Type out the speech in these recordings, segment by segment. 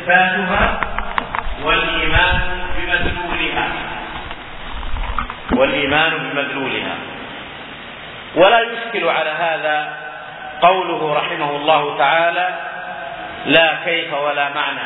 إثباتها والإيمان بمدلولها. ولا يشكل على هذا قوله رحمه الله تعالى: لا كيف ولا معنى،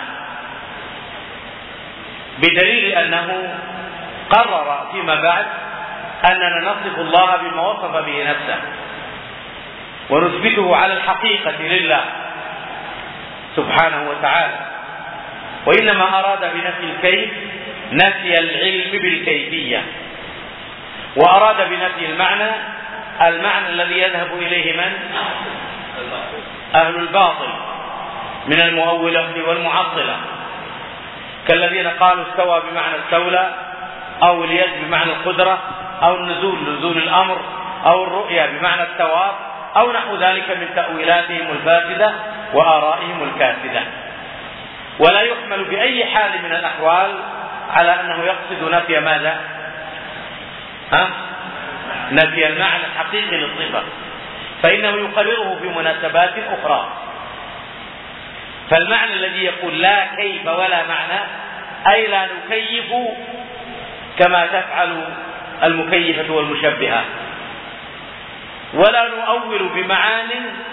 بدليل أنه قرر فيما بعد أننا نصف الله بما وصف به نفسه ونثبته على الحقيقة لله سبحانه وتعالى، وإنما أراد بنفي الكيف نفي العلم بالكيفية، وأراد بنفي المعنى الذي يذهب إليه من؟ أهل الباطل من المؤولة والمعطلة، كالذين قالوا استوى بمعنى استولى، أو اليد بمعنى القدرة، أو النزول نزول الأمر، أو الرؤيا بمعنى الثواب، أو نحو ذلك من تأويلاتهم الفاسدة وآرائهم الكاسدة. ولا يحمل بأي حال من الأحوال على أنه يقصد نفي ماذا؟ نفي المعنى الحقيقي للصفة، فإنه يقرره في مناسبات أخرى. فالمعنى الذي يقول لا كيف ولا معنى، أي لا نكيف كما تفعل المكيفة والمشبهة، ولا نؤول بمعان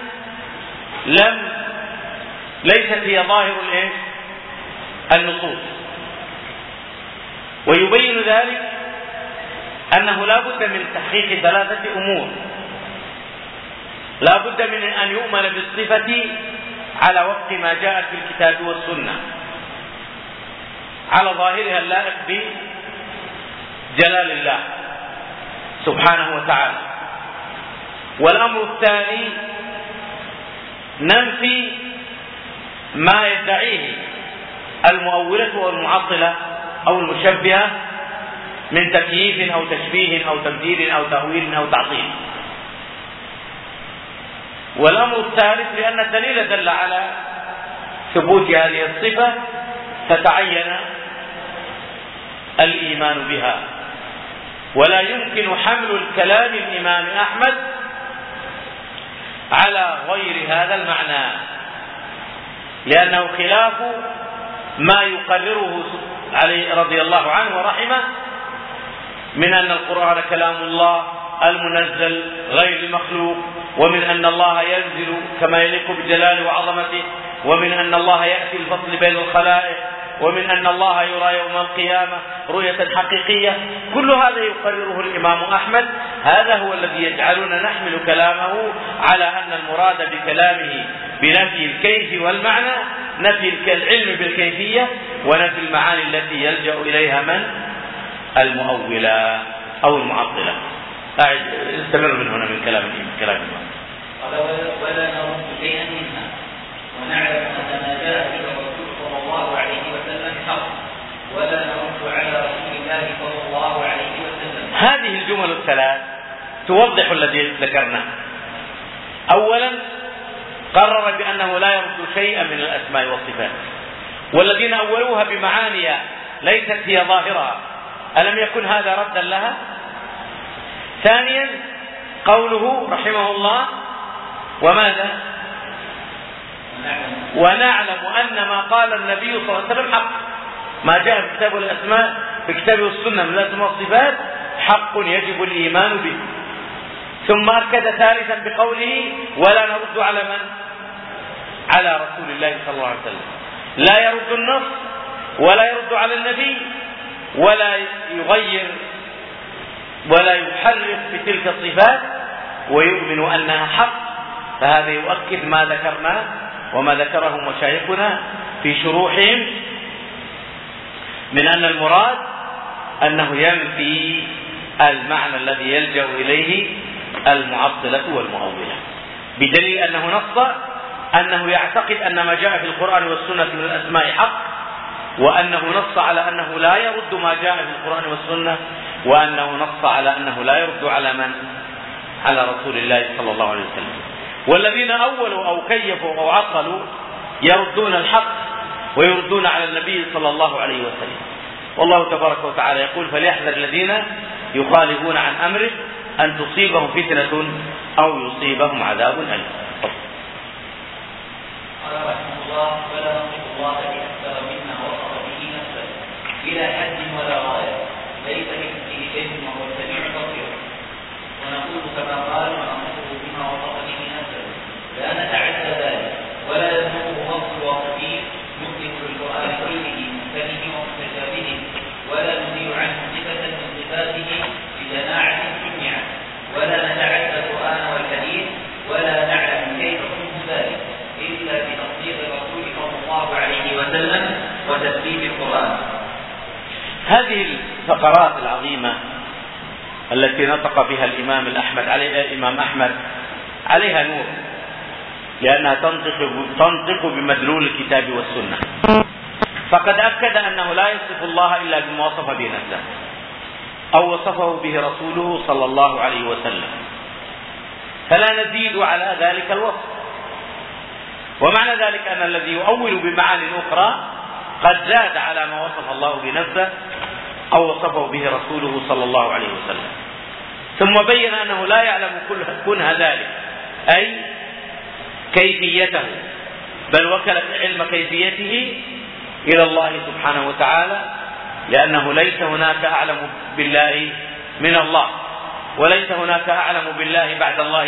ليست هي ظاهر النصوص. ويبين ذلك أنه لا بد من تحقيق ثلاثة أمور: لا بد من أن يؤمن بالصفة على وفق ما جاءت في الكتاب والسنة على ظاهرها اللائق بجلال الله سبحانه وتعالى. والأمر الثاني ننفي ما يدعيه المؤولة والمعطلة أو المشبهة من تكييف أو تشبيه أو تبديل أو تأويل أو تعطيل. والأمر الثالث لأن الدليل دل على ثبوت هذه الصفة فتعين الإيمان بها. ولا يمكن حمل الكلام الإمام أحمد على غير هذا المعنى، لأنه خلاف ما يقرره عليه رضي الله عنه ورحمه من أن القرآن كلام الله المنزل غير المخلوق، ومن أن الله ينزل كما يليق بجلاله وعظمته، ومن أن الله يأتي الفصل بين الخلائق، ومن أن الله يرى يوم القيامة رؤية حقيقية. كل هذا يقرره الإمام أحمد. هذا هو الذي يجعلنا نحمل كلامه على أن المراد بكلامه بنفي الكيف والمعنى نفي العلم بالكيفية ونفي المعاني التي يلجأ إليها من؟ المؤولة أو المعطلة. استمر من هنا من كلام الإمام. ولا نرد شيئا منها ونعلم أن ما جاء به الرسول صلى الله عليه وسلم حق، ولا نرد على رسول الله صلى الله عليه وسلم. هذه الجمل الثلاث توضح الذي ذكرناه. أولا قرر بأنه لا يرد شيئا من الأسماء والصفات، والذين أولوها بمعاني ليست هي ظاهرها، ألم يكن هذا ردا لها؟ ثانيا قوله رحمه الله: وماذا؟ ونعلم أن ما قال النبي صلى الله عليه وسلم حق، ما جاء في كتاب الأسماء في كتاب السنة من الأسماء والصفات حق يجب الإيمان به. ثم أكد ثالثا بقوله: ولا نرد على من؟ على رسول الله صلى الله عليه وسلم. لا يرد النص ولا يرد على النبي ولا يغير ولا يحرف في تلك الصفات ويؤمن أنها حق. فهذا يؤكد ما ذكرناه وما ذكره مشايخنا في شروحهم من أن المراد أنه ينفي المعنى الذي يلجأ إليه المعطلة والمؤولة، بدليل أنه نص أنه يعتقد أن ما جاء في القرآن والسنة من الأسماء حق، وأنه نص على أنه لا يرد ما جاء في القرآن والسنة، وأنه نص على أنه لا يرد على من؟ على رسول الله صلى الله عليه وسلم. والذين أولوا أو كيفوا أو عطلوا يردون الحق ويردون على النبي صلى الله عليه وسلم. والله تبارك وتعالى يقول: فليحذر الذين يخالفون عن أمره أن تصيبهم فتنة أو يصيبهم عذاب أليم. قال رحمه الله: ولا نطيق الله بأكثر مما وصف به نفسه بلا حد ولا غاية، ليس كمثله شيء وهو السميع البصير. ونقول كما قال ونصفه بما وصف به نفسه، لا نتعدى ذلك ولا يذوقه وصف الواصفين نثبت للقرآن كله محكمه ومتشابهه، ولا نزيل عنه صفة من صفاته بجماعة جمعت، ولا نتعدى القرآن والحديث، ولا نعلم كيف كنت ذلك إلا بتصديق الرسول صلى الله عليه وسلم وتثبيت القرآن. هذه الفقرات العظيمة التي نطق بها الإمام أحمد عليها نور، لأنها تنطق بمدلول الكتاب والسنة. فقد أكد أنه لا يصف الله إلا بما وصف به نفسه أو وصفه به رسوله صلى الله عليه وسلم، فلا نزيد على ذلك الوصف. ومعنى ذلك أن الذي يؤول بمعاني أخرى قد زاد على ما وصف الله بنفسه أو وصفه به رسوله صلى الله عليه وسلم. ثم بين أنه لا يعلم كنه ذلك أي كيفيته، بل وكل علم كيفيته إلى الله سبحانه وتعالى، لأنه ليس هناك أعلم بالله من الله، وليس هناك أعلم بالله بعد الله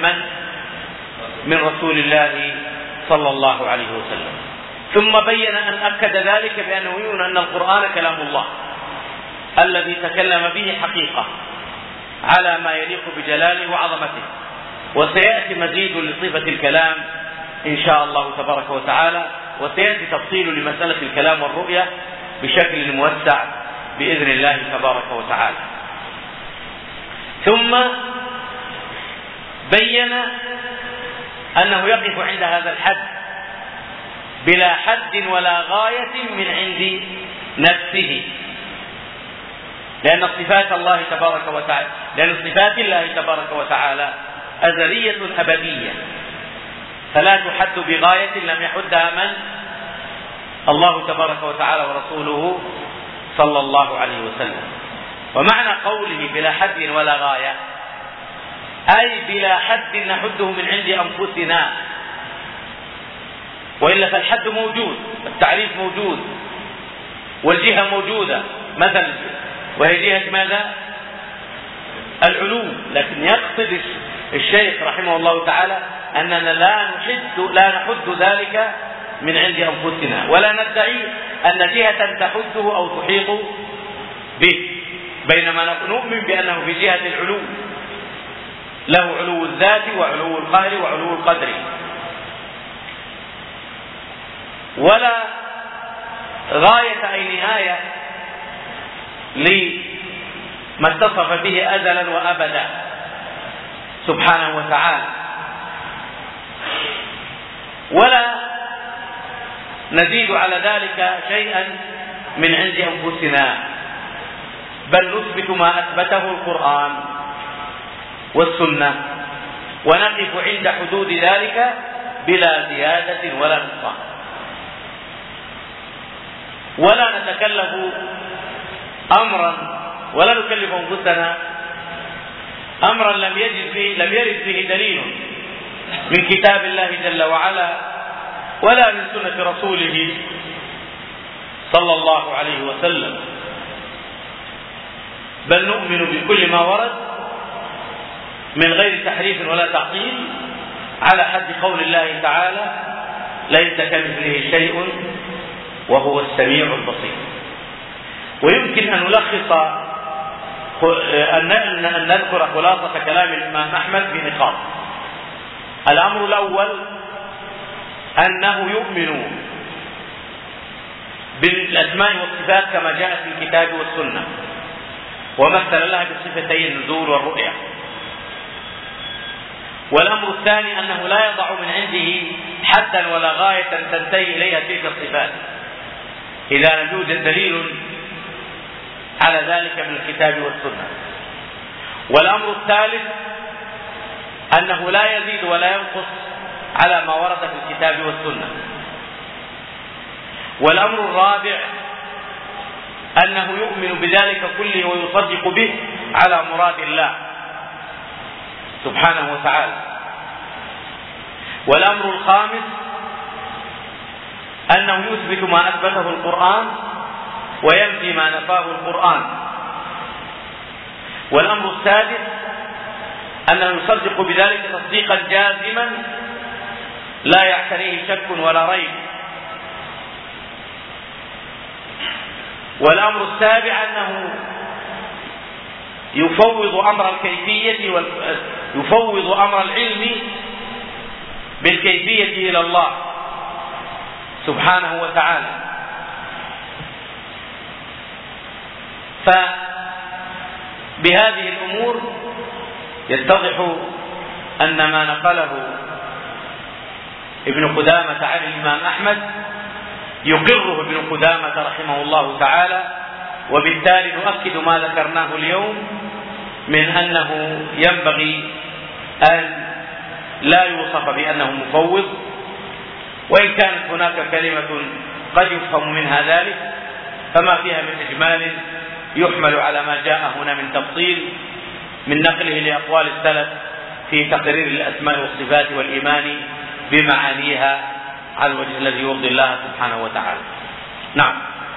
من رسول الله صلى الله عليه وسلم. ثم بين أن أكد ذلك بأنه يؤمن أن القرآن كلام الله الذي تكلم به حقيقة على ما يليق بجلاله وعظمته. وسيأتي مزيد لصفة الكلام إن شاء الله تبارك وتعالى، وسيأتي تفصيل لمسألة الكلام والرؤية بشكل موسع بإذن الله تبارك وتعالى. ثم بين أنه يقف عند هذا الحد بلا حد ولا غاية من عند نفسه، لأن صفات الله تبارك وتعالى أزلية أبدية، فلا تحد بغاية لم يحدها من؟ الله تبارك وتعالى ورسوله صلى الله عليه وسلم. ومعنى قوله بلا حد ولا غاية أي بلا حد نحده من عند أنفسنا، وإلا فالحد موجود، التعريف موجود، والجهة موجودة مثلا، وهي جهة ماذا؟ العلو. لكن يقصد الشيخ رحمه الله تعالى أننا لا نحد ذلك من عند أنفسنا، ولا ندعي أن جهة تحده أو تحيط به، بينما نؤمن بأنه في جهة العلو، له علو الذات وعلو القهر وعلو القدر. ولا غاية أي نهاية لما اتصف به أزلا وأبدا سبحانه وتعالى، ولا نزيد على ذلك شيئا من عند أنفسنا، بل نثبت ما أثبته القرآن والسنة، ونقف عند حدود ذلك بلا زيادة ولا نقصان، ولا نتكلف أمرا ولا نكلف أنفسنا أمرا لم يرد فيه دليل من كتاب الله جل وعلا ولا من سنة رسوله صلى الله عليه وسلم، بل نؤمن بكل ما ورد من غير تحريف ولا تعطيل، على حد قول الله تعالى ليس كمثله شيء وهو السميع البصير. ويمكن أن نلخص أن نذكر خلاصة كلام الإمام أحمد بنقاط. الأمر الأول أنه يؤمن بالأسماء والصفات كما جاء في الكتاب والسنة، ومثل لها بصفتي النزول والرؤية. والأمر الثاني أنه لا يضع من عنده حدا ولا غاية تنتهي إليها تلك الصفات إذا لم يوجد دليل على ذلك من الكتاب والسنة. والأمر الثالث أنه لا يزيد ولا ينقص على ما ورد في الكتاب والسنة. والأمر الرابع أنه يؤمن بذلك كله ويصدق به على مراد الله سبحانه وتعالى. والأمر الخامس أنه يثبت ما أثبته القرآن وينفي ما نفاه القرآن. والأمر السادس أنه يصدق بذلك تصديقا جازما لا يعتريه شك ولا ريب. والأمر السابع أنه يفوض أمر الكيفية يفوض أمر العلم بالكيفية إلى الله سبحانه وتعالى. فبهذه الأمور يتضح أن ما نقله ابن قدامة عن الإمام أحمد يقره ابن قدامة رحمه الله تعالى، وبالتالي نؤكد ما ذكرناه اليوم من أنه ينبغي أن لا يوصف بأنه مفوض، وإن كانت هناك كلمة قد يفهم منها ذلك فما فيها من إجمال يحمل على ما جاء هنا من تفصيل من نقله لأقوال السلف في تقرير الأسماء والصفات والإيمان بمعانيها على الوجه الذي يرضي الله سبحانه وتعالى. نعم.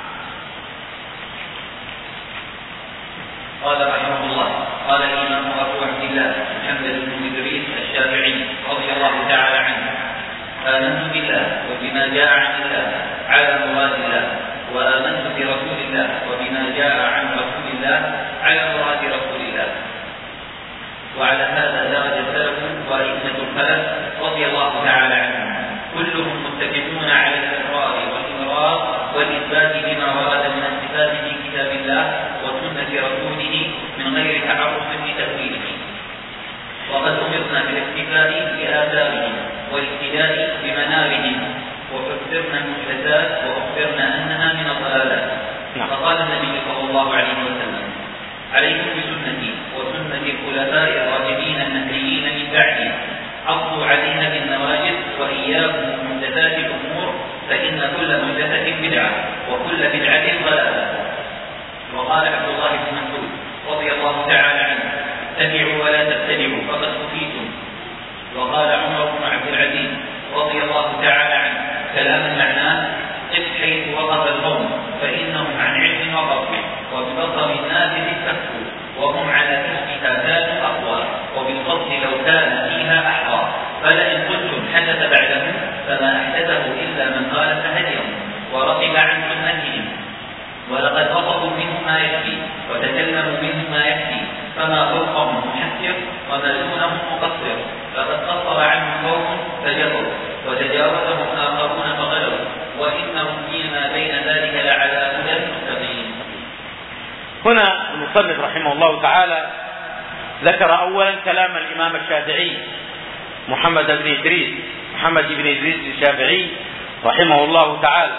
قال رحمه الله: قال الإمام أبو عبد الله محمد بن إدريس الشافعي رضي الله تعالى عنه: آمنت بالله وبما جاء عن الله على مراد الله، وآمنت برسول الله وبما جاء عن رسول الله على مراد رسول الله. وعلى هذا درج السلف وأئمة الخلف رضي الله تعالى عنهم، كلهم متفقون على الإقرار والإمرار والإثبات بما ورد من الصفات في كتاب الله وسنة رسوله من غير تعرف لتأويله. وقد أمرنا بالاكتفاء بآثارهم والاقتداء بمنارهم، وحذرنا المحدثات وأخبرنا أنها من الضلالات. فقال النبي صلى الله عليه وسلم: عليكم بسنتي وسنة الخلفاء الراشدين المهديين من بعدي، عضوا عليها بالنواجذ وإياكم محدثات الأمور، فإن كل محدثة بدعة وكل بدعة ضلالة. وقال عبد الله بن مسعود رضي الله تعالى عنه: اتبعوا ولا تبتدعوا فقد كفيتم. وقال عمر بن عبد العزيز رضي الله تعالى عنه كلاما معناه: قف حيث وقف القوم فإنهم عن علم وقفوا، وببصر الناس استكفوا، وهم على كشفها كانوا أقوى، وبالفضل لو كان فيها أحرى. فلئن قلتم حدث بعدهم فما أحدثه إلا من خالف هديهم ورغب عن سنتهم، ولقد رفضوا منه ما يكفي وتكلموا منه ما يكفي، فما فوقهم محسر وما دونهم مقصر. فقد قصر عنهم قوم فجروا وتجاوزهم آخرون فغلوا، وإنهم فيما بين ذلك لعلى هدى مستقيم. هنا المصنف رحمه الله تعالى ذكر أولا كلام الإمام الشافعي محمد بن إدريس الشافعي رحمه الله تعالى: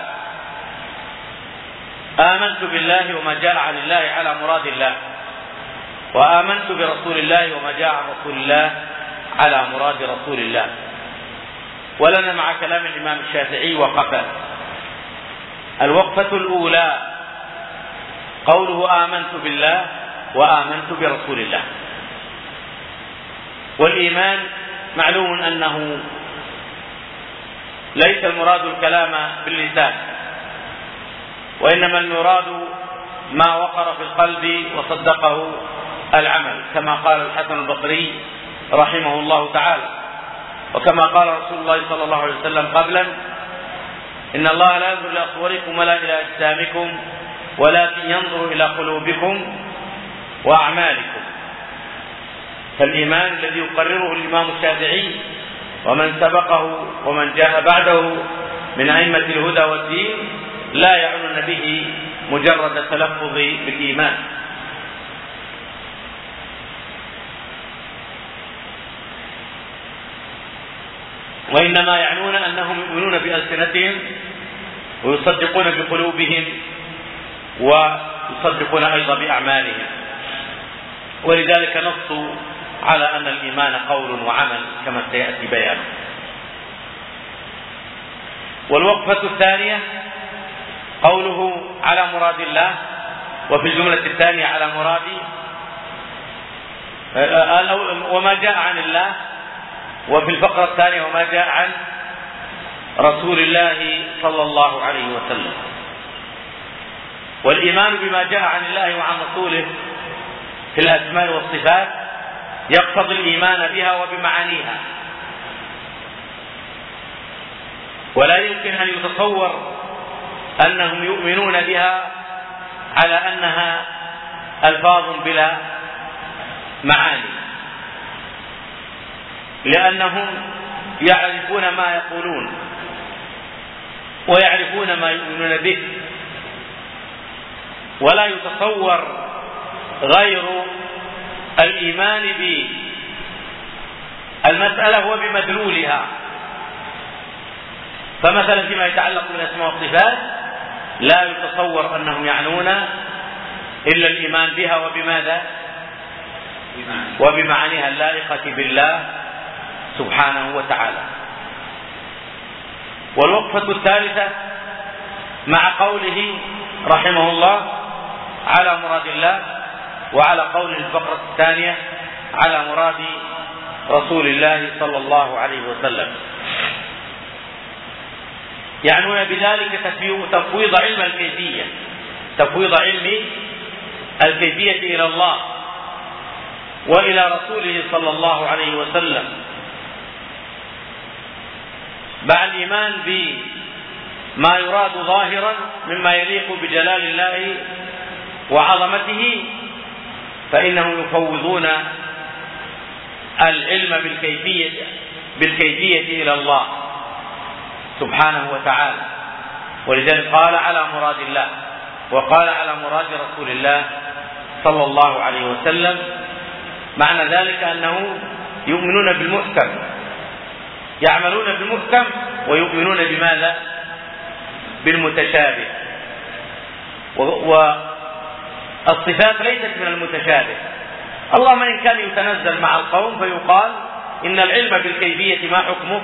آمنت بالله وما جاء عن الله على مراد الله، وآمنت برسول الله وما جاء عن رسول الله على مراد رسول الله. ولنا مع كلام الإمام الشافعي وقفة. الوقفة الأولى قوله آمنت بالله وآمنت برسول الله. والإيمان معلوم أنه ليس المراد الكلام باللسان، وإنما المراد ما وقر في القلب وصدقه العمل، كما قال الحسن البصري رحمه الله تعالى، وكما قال رسول الله صلى الله عليه وسلم قبلا: إن الله لا ينظر إلى صوركم ولا إلى أجسامكم ولكن ينظر إلى قلوبكم وأعمالكم. فالإيمان الذي يقرره الإمام الشافعي ومن سبقه ومن جاء بعده من أئمة الهدى والدين لا يعنون به مجرد التلفظ بالإيمان، وإنما يعنون أنهم يؤمنون بألسنتهم ويصدقون بقلوبهم ويصدقون أيضا بأعمالهم. ولذلك نصوا على أن الإيمان قول وعمل كما سيأتي بيانه. والوقفة الثانية قوله على مراد الله، وفي الجملة الثانية على مراد وما جاء عن الله، وفي الفقرة الثانية وما جاء عن رسول الله صلى الله عليه وسلم. والإيمان بما جاء عن الله وعن رسوله في الأسماء والصفات يقتضي الإيمان بها وبمعانيها، ولا يمكن أن يتصور أنهم يؤمنون بها على أنها ألفاظ بلا معاني، لأنهم يعرفون ما يقولون ويعرفون ما يؤمنون به، ولا يتصور غير الإيمان بالمسألة وبمدلولها. فمثلا فيما يتعلق بالأسماء والصفات لا يتصور أنهم يعنون إلا الإيمان بها وبماذا؟ وبمعانيها اللائقة بالله سبحانه وتعالى. والوقفة الثالثة مع قوله رحمه الله على مراد الله، وعلى قول الفقرة الثانية على مراد رسول الله صلى الله عليه وسلم. يعنون بذلك تفويض علم الكيفية، تفويض علم الكيفية إلى الله وإلى رسوله صلى الله عليه وسلم، مع الإيمان بما يراد ظاهرا مما يليق بجلال الله وعظمته، فإنهم يفوضون العلم بالكيفية إلى الله سبحانه وتعالى. ولذلك قال على مراد الله، وقال على مراد رسول الله صلى الله عليه وسلم. معنى ذلك أنه يؤمنون بالمحكم، يعملون بالمحكم ويؤمنون بماذا؟ بالمتشابه. والصفات ليست من المتشابه، اللهم إن كان يتنزل مع القوم فيقال إن العلم بالكيفية ما حكمه؟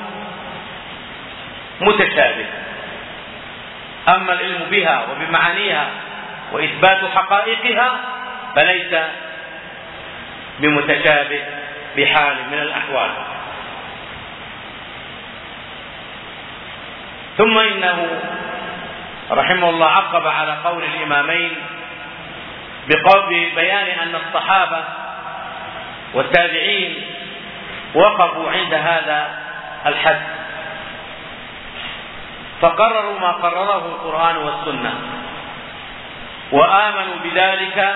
متشابه. أما العلم بها وبمعانيها وإثبات حقائقها فليس بمتشابه بحال من الأحوال. ثم إنه رحمه الله عقب على قول الإمامين ببيان أن الصحابة والتابعين وقفوا عند هذا الحد، فقرروا ما قرره القرآن والسنة، وآمنوا بذلك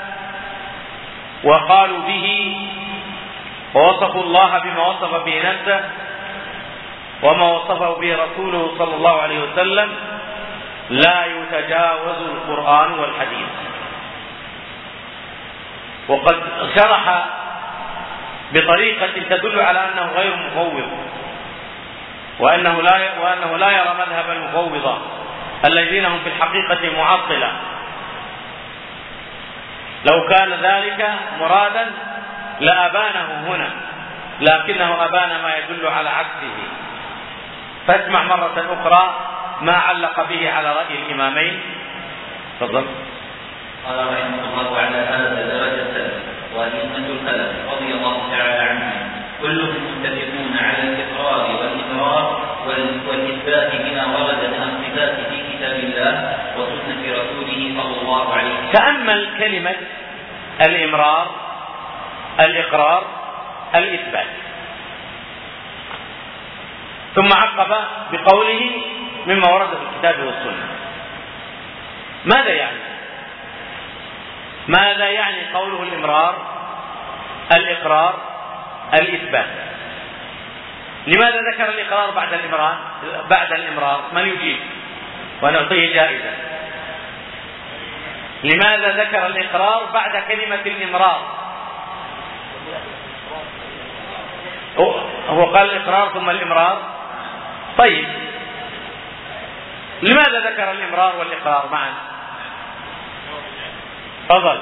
وقالوا به، ووصفوا الله بما وصف به نفسه وما وصفه به رسوله صلى الله عليه وسلم، لا يتجاوز القرآن والحديث. وقد شرح بطريقة تدل على أنه غير مفوض، وأنه لا يرى مذهب المفوضة الذين هم في الحقيقة معطلة. لو كان ذلك مرادا لأبانه هنا، لكنه أبان ما يدل على عكسه. فاسمع مرة أخرى ما علق به على رأي الإمامين. تفضل. قال رحمه الله على هذا درجة السلف وأئمة الخلف رضي الله تعالى عنهم كلهم متفقون على الإقرار والإقرار والإثبات بما ورد من الصفات في كتاب الله وسنة رسوله صلى الله عليه وسلم. تأمل كلمة الإمرار، الإقرار، الإثبات، ثم عقب بقوله مما ورد في الكتاب والسنة. ماذا يعني؟ ماذا يعني قوله الإمرار، الإقرار، الإثبات؟ لماذا ذكر الإقرار بعد الإمرار؟ من يجيب ونعطيه جائزة؟ لماذا ذكر الإقرار بعد كلمة الإمرار؟ هو قال الإقرار ثم الإمرار. طيب لماذا ذكر الإمرار والإقرار معا؟ تفضل.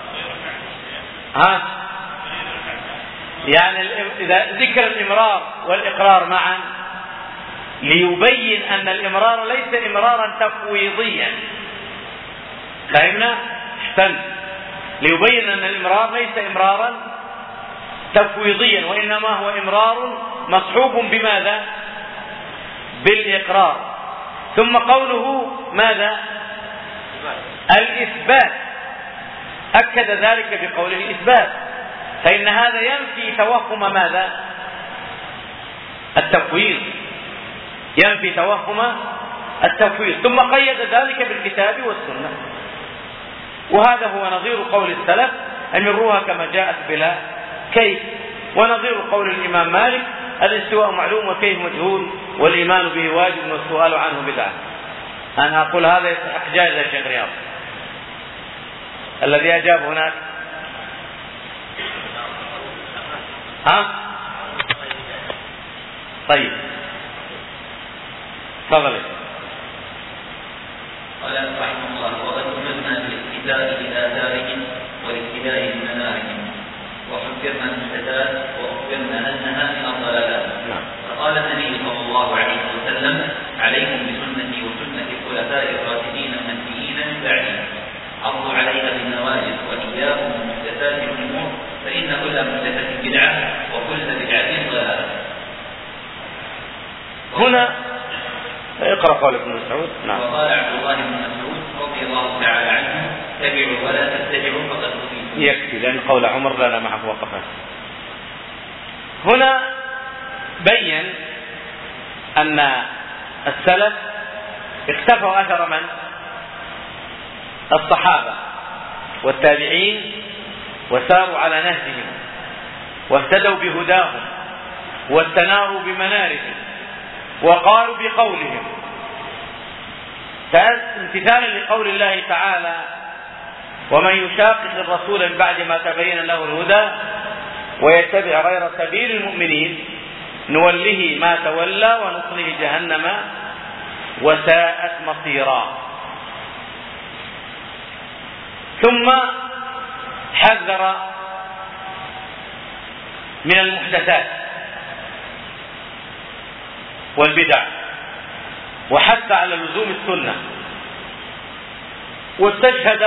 يعني إذا ذكر الإمرار والإقرار معا ليبين أن الإمرار ليس إمرارا تفويضيا. فهمنا؟ احسن. ليبين أن الإمرار ليس إمرارا تفويضيا، وإنما هو إمرار مصحوب بماذا؟ بالإقرار. ثم قوله ماذا؟ الإثبات، أكد ذلك بقوله الإثبات، فإن هذا ينفي توهم ماذا؟ التفويض، ينفي توهم التفويض. ثم قيد ذلك بالكتاب والسنة، وهذا هو نظير قول السلف: أمروها كما جاءت بلا كيف. ونظير قول الإمام مالك: الاستواء معلوم والكيف مجهول والإيمان به واجب والسؤال عنه بدعة. أنا أقول هذا يستحق جائزة يا شيخ رياض. الذي أجاب هناك طيب تفضل. قال رحمه الله: وقد أمرنا بالاقتداء بآثارهم والاقتداء بمنارهم، وحذرنا المحدثات وأخبرنا أنها من الضلالات. فقال النبي صلى الله عليه وسلم: عليكم بسنتي وسنة الخلفاء الراشدين المهديين من بعدي، عضوا عليها بالنواجذ وإياكم بمحدثات الأمور، فإن كل محدثة بدعة وكل بدعة ضلالة. هنا اقرأ قول ابن مسعود. نعم. وقال عبد الله بن مسعود رضي الله تعالى عنه: تبعوا ولا تتبعوا فقد كفيتم. يكفي، لأن قول عمر لنا معه وقفه. هنا بين أن السلف اختفوا أثر من؟ الصحابة والتابعين، وساروا على نهجهم واهتدوا بهداهم واستناروا بمنارهم وقالوا بقولهم، امتثالا لقول الله تعالى: ومن يشاقق الرسول من بعد ما تبين له الهدى ويتبع غير سبيل المؤمنين نوله ما تولى ونصله جهنم وساءت مصيرا. ثم حذر من المحدثات والبدع، وحث على لزوم السنة، واستشهد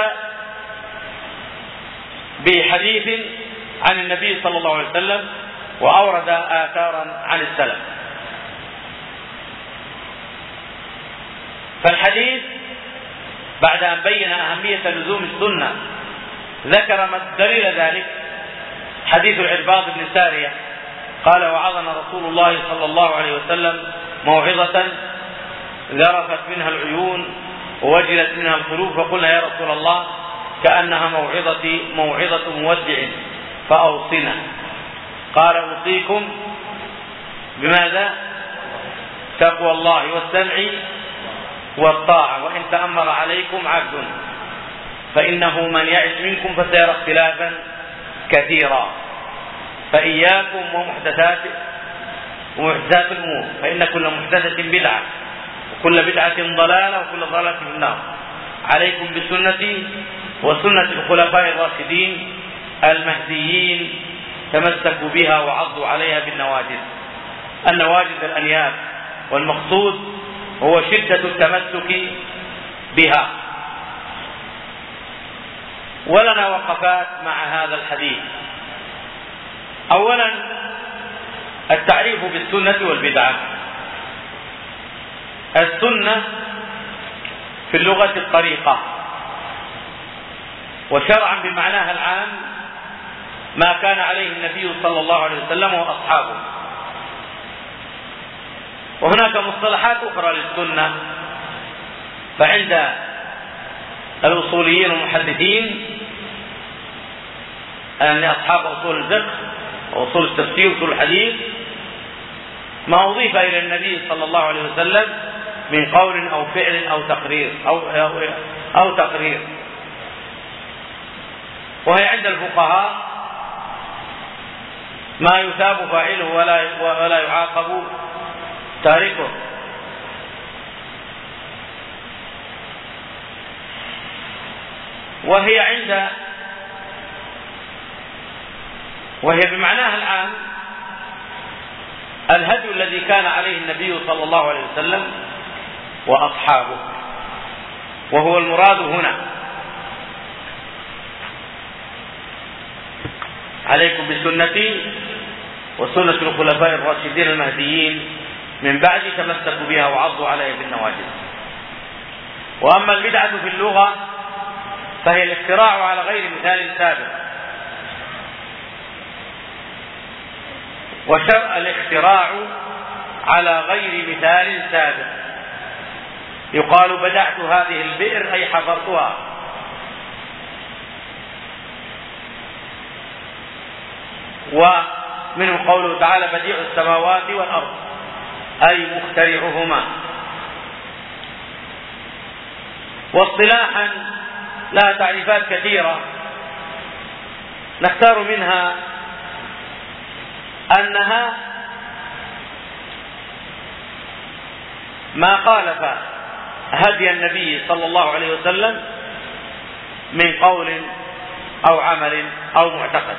بحديث عن النبي صلى الله عليه وسلم، وأورد آثارا عن السلف. فالحديث بعد أن بين أهمية لزوم السنة ذكر دليل ذلك حديث العرباض بن سارية قال: وعظنا رسول الله صلى الله عليه وسلم موعظة ذرفت منها العيون ووجلت منها القلوب، فقلنا: يا رسول الله كأنها موعظة مودع فأوصنا. قال: أوصيكم بماذا؟ تقوى الله والسمع والطاعة، وإن تأمر عليكم عبد، فإنه من يعش منكم فسيرى اختلافا كثيرا، فإياكم ومحدثات الأمور، فإن كل محدثة بدعة وكل بدعة ضلالة وكل ضلالة في النار. عليكم بسنتي وسنة الخلفاء الراشدين المهديين، تمسكوا بها وعضوا عليها بالنواجذ. النواجذ الأنياب، والمقصود هو شدة التمسك بها. ولنا وقفات مع هذا الحديث. أولا التعريف بالسنة والبدعة. السنة في اللغة الطريقة، وشرعا بمعناها العام ما كان عليه النبي صلى الله عليه وسلم وأصحابه. وهناك مصطلحات أخرى للسنة، فعند الأصوليين والمحدثين أن أصحاب أصول الفقه وأصول التفسير وأصول الحديث ما أضيف إلى النبي صلى الله عليه وسلم من قول أو فعل أو تقرير. وهي عند الفقهاء ما يثاب فاعله ولا يعاقب تاركه. وهي بمعناها العام الهدي الذي كان عليه النبي صلى الله عليه وسلم وأصحابه، وهو المراد هنا. عليكم بسنتي وسنة الخلفاء الراشدين المهديين من بعد تمسكوا بها وعضوا عليها بالنواجذ. وأما البدعة في اللغة فهي الاختراع على غير مثال سابق. وشرع الاختراع على غير مثال سابق، يقال بدعت هذه البئر أي حفرتها. ومنه قوله تعالى بديع السماوات والأرض أي مخترعهما. واصطلاحا لها تعريفات كثيرة، نختار منها أنها ما خالف هدي النبي صلى الله عليه وسلم من قول أو عمل أو معتقد.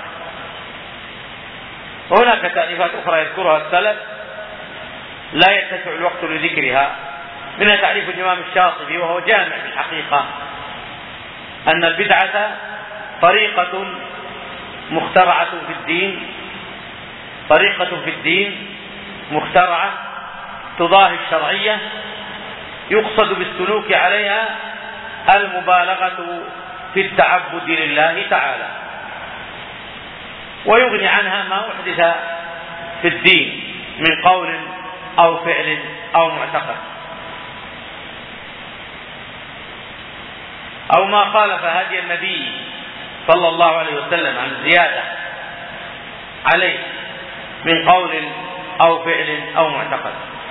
وهناك تعريفات أخرى يذكرها السلف لا يتسع الوقت لذكرها، منها تعريف الإمام الشاطبي وهو جامع في الحقيقة، أن البدعة طريقة مخترعة في الدين، طريقة في الدين مخترعة تضاهي الشرعية، يقصد بالسلوك عليها المبالغة في التعبد لله تعالى، ويغني عنها ما أحدث في الدين من قول أو فعل أو معتقد، أو ما خالف هدي النبي صلى الله عليه وسلم عن الزيادة عليه من قول أو فعل أو معتقد.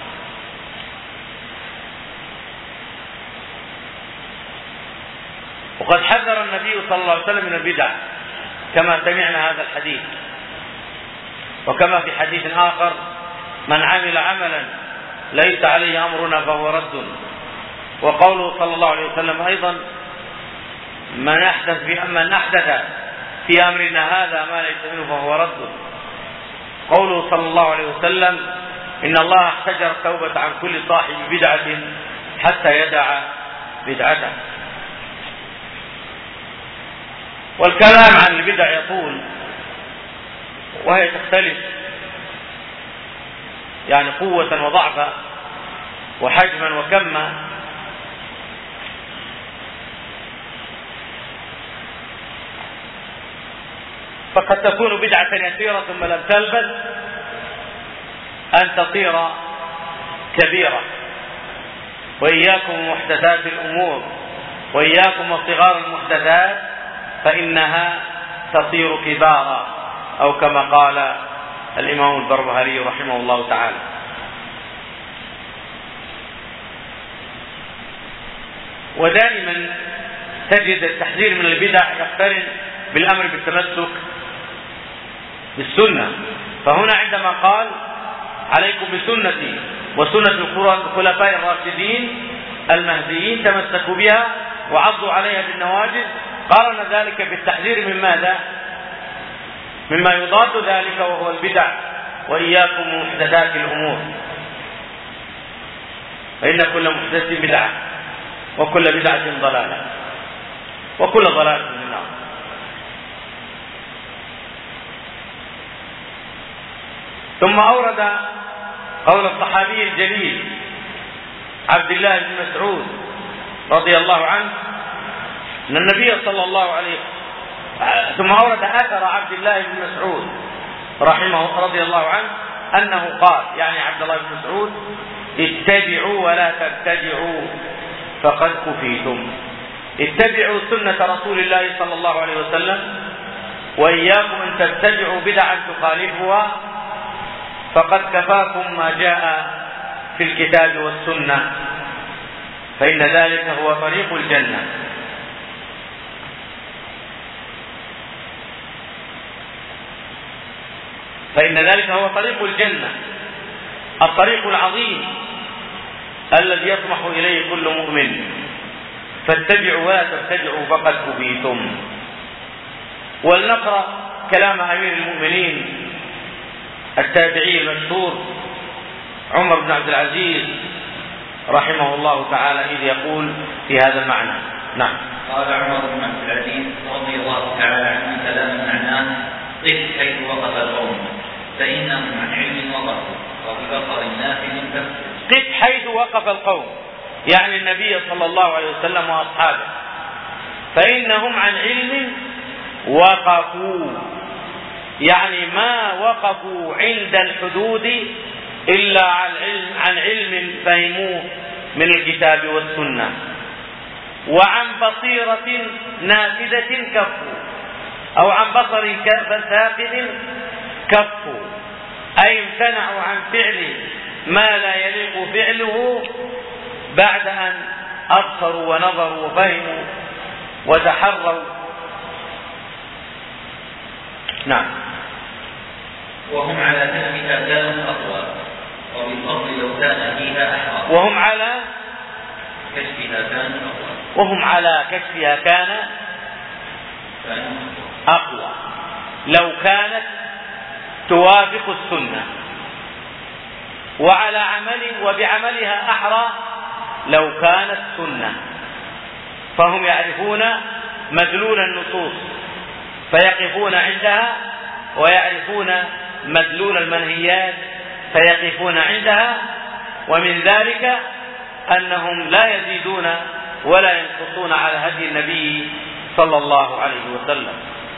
وقد حذر النبي صلى الله عليه وسلم من البدع كما سمعنا هذا الحديث، وكما في حديث آخر من عمل عملا ليس عليه أمرنا فهو رد. وقوله صلى الله عليه وسلم أيضا من أحدث في أمرنا هذا ما ليس منه فهو رد. قوله صلى الله عليه وسلم إن الله احتجر التوبة عن كل صاحب بدعة حتى يدع بدعته. والكلام عن البدع يطول، وهي تختلف يعني قوة وضعفا وحجما وكما. فقد تكون بدعة يسيرة ثم لم تلبث أن تصير كبيرة. وإياكم محدثات الأمور، وإياكم وصغار المحدثات فإنها تصير كبارا، أو كما قال الإمام البربهاري رحمه الله تعالى. ودائما تجد التحذير من البدع يقترن بالأمر بالتمسك بالسنة. فهنا عندما قال عليكم بسنتي وسنة الخلفاء الراشدين المهديين تمسكوا بها وعضوا عليها بالنواجذ، قارن ذلك بالتحذير من ماذا؟ مما يضاد ذلك وهو البدع. وإياكم محدثات الأمور فإن كل محدث بدعة وكل بدعة ضلالة وكل ضلالة في النار. ثم أورد قول الصحابي الجليل عبد الله بن مسعود رضي الله عنه أن النبي صلى الله عليه ثم أورد أثر عبد الله بن مسعود رحمه رضي الله عنه أنه قال، يعني عبد الله بن مسعود: اتبعوا ولا تبتدعوا فقد كفيتم. اتبعوا سنة رسول الله صلى الله عليه وسلم، وإياكم أن تبتدعوا بدعا تخالفها، فقد كفاكم ما جاء في الكتاب والسنة، فإن ذلك هو طريق الجنة. فإن ذلك هو طريق الجنة، الطريق العظيم الذي يطمح إليه كل مؤمن. فاتبعوا ولا تبتدعوا فقد كفيتم. ولنقرأ كلام أمير المؤمنين التابعي المشهور عمر بن عبد العزيز رحمه الله تعالى إذ يقول في هذا المعنى. نعم. قال عمر بن عبد العزيز رضي الله تعالى عنه كلام معناه: قف حيث وقف القوم فإنهم عن علم وقفوا، وببصر الناس من كف. قف حيث وقف القوم، يعني النبي صلى الله عليه وسلم وأصحابه، فإنهم عن علم وقفوا، يعني ما وقفوا عند الحدود إلا عن علم فهموه من الكتاب والسنة، وعن بصيرة نافذة كفوا، أو عن بصر ثاقب كفوا، أي امتنعوا عن فعل ما لا يليق فعله بعد أن أبصروا ونظروا وفهموا وتحروا. نعم. وهم على كشفها كانوا أقوى، وبالفضل لو كان فيها أحرى. وهم على كشفها كانوا أقوى. وهم على كشفها كان أقوى لو كانت توافق السنة، وعلى وبعملها أحرى لو كانت سنة، فهم يعرفون مدلول النصوص فيقفون عندها، ويعرفون مدلول المنهيات فيقفون عندها، ومن ذلك أنهم لا يزيدون ولا ينقصون على هدي النبي صلى الله عليه وسلم.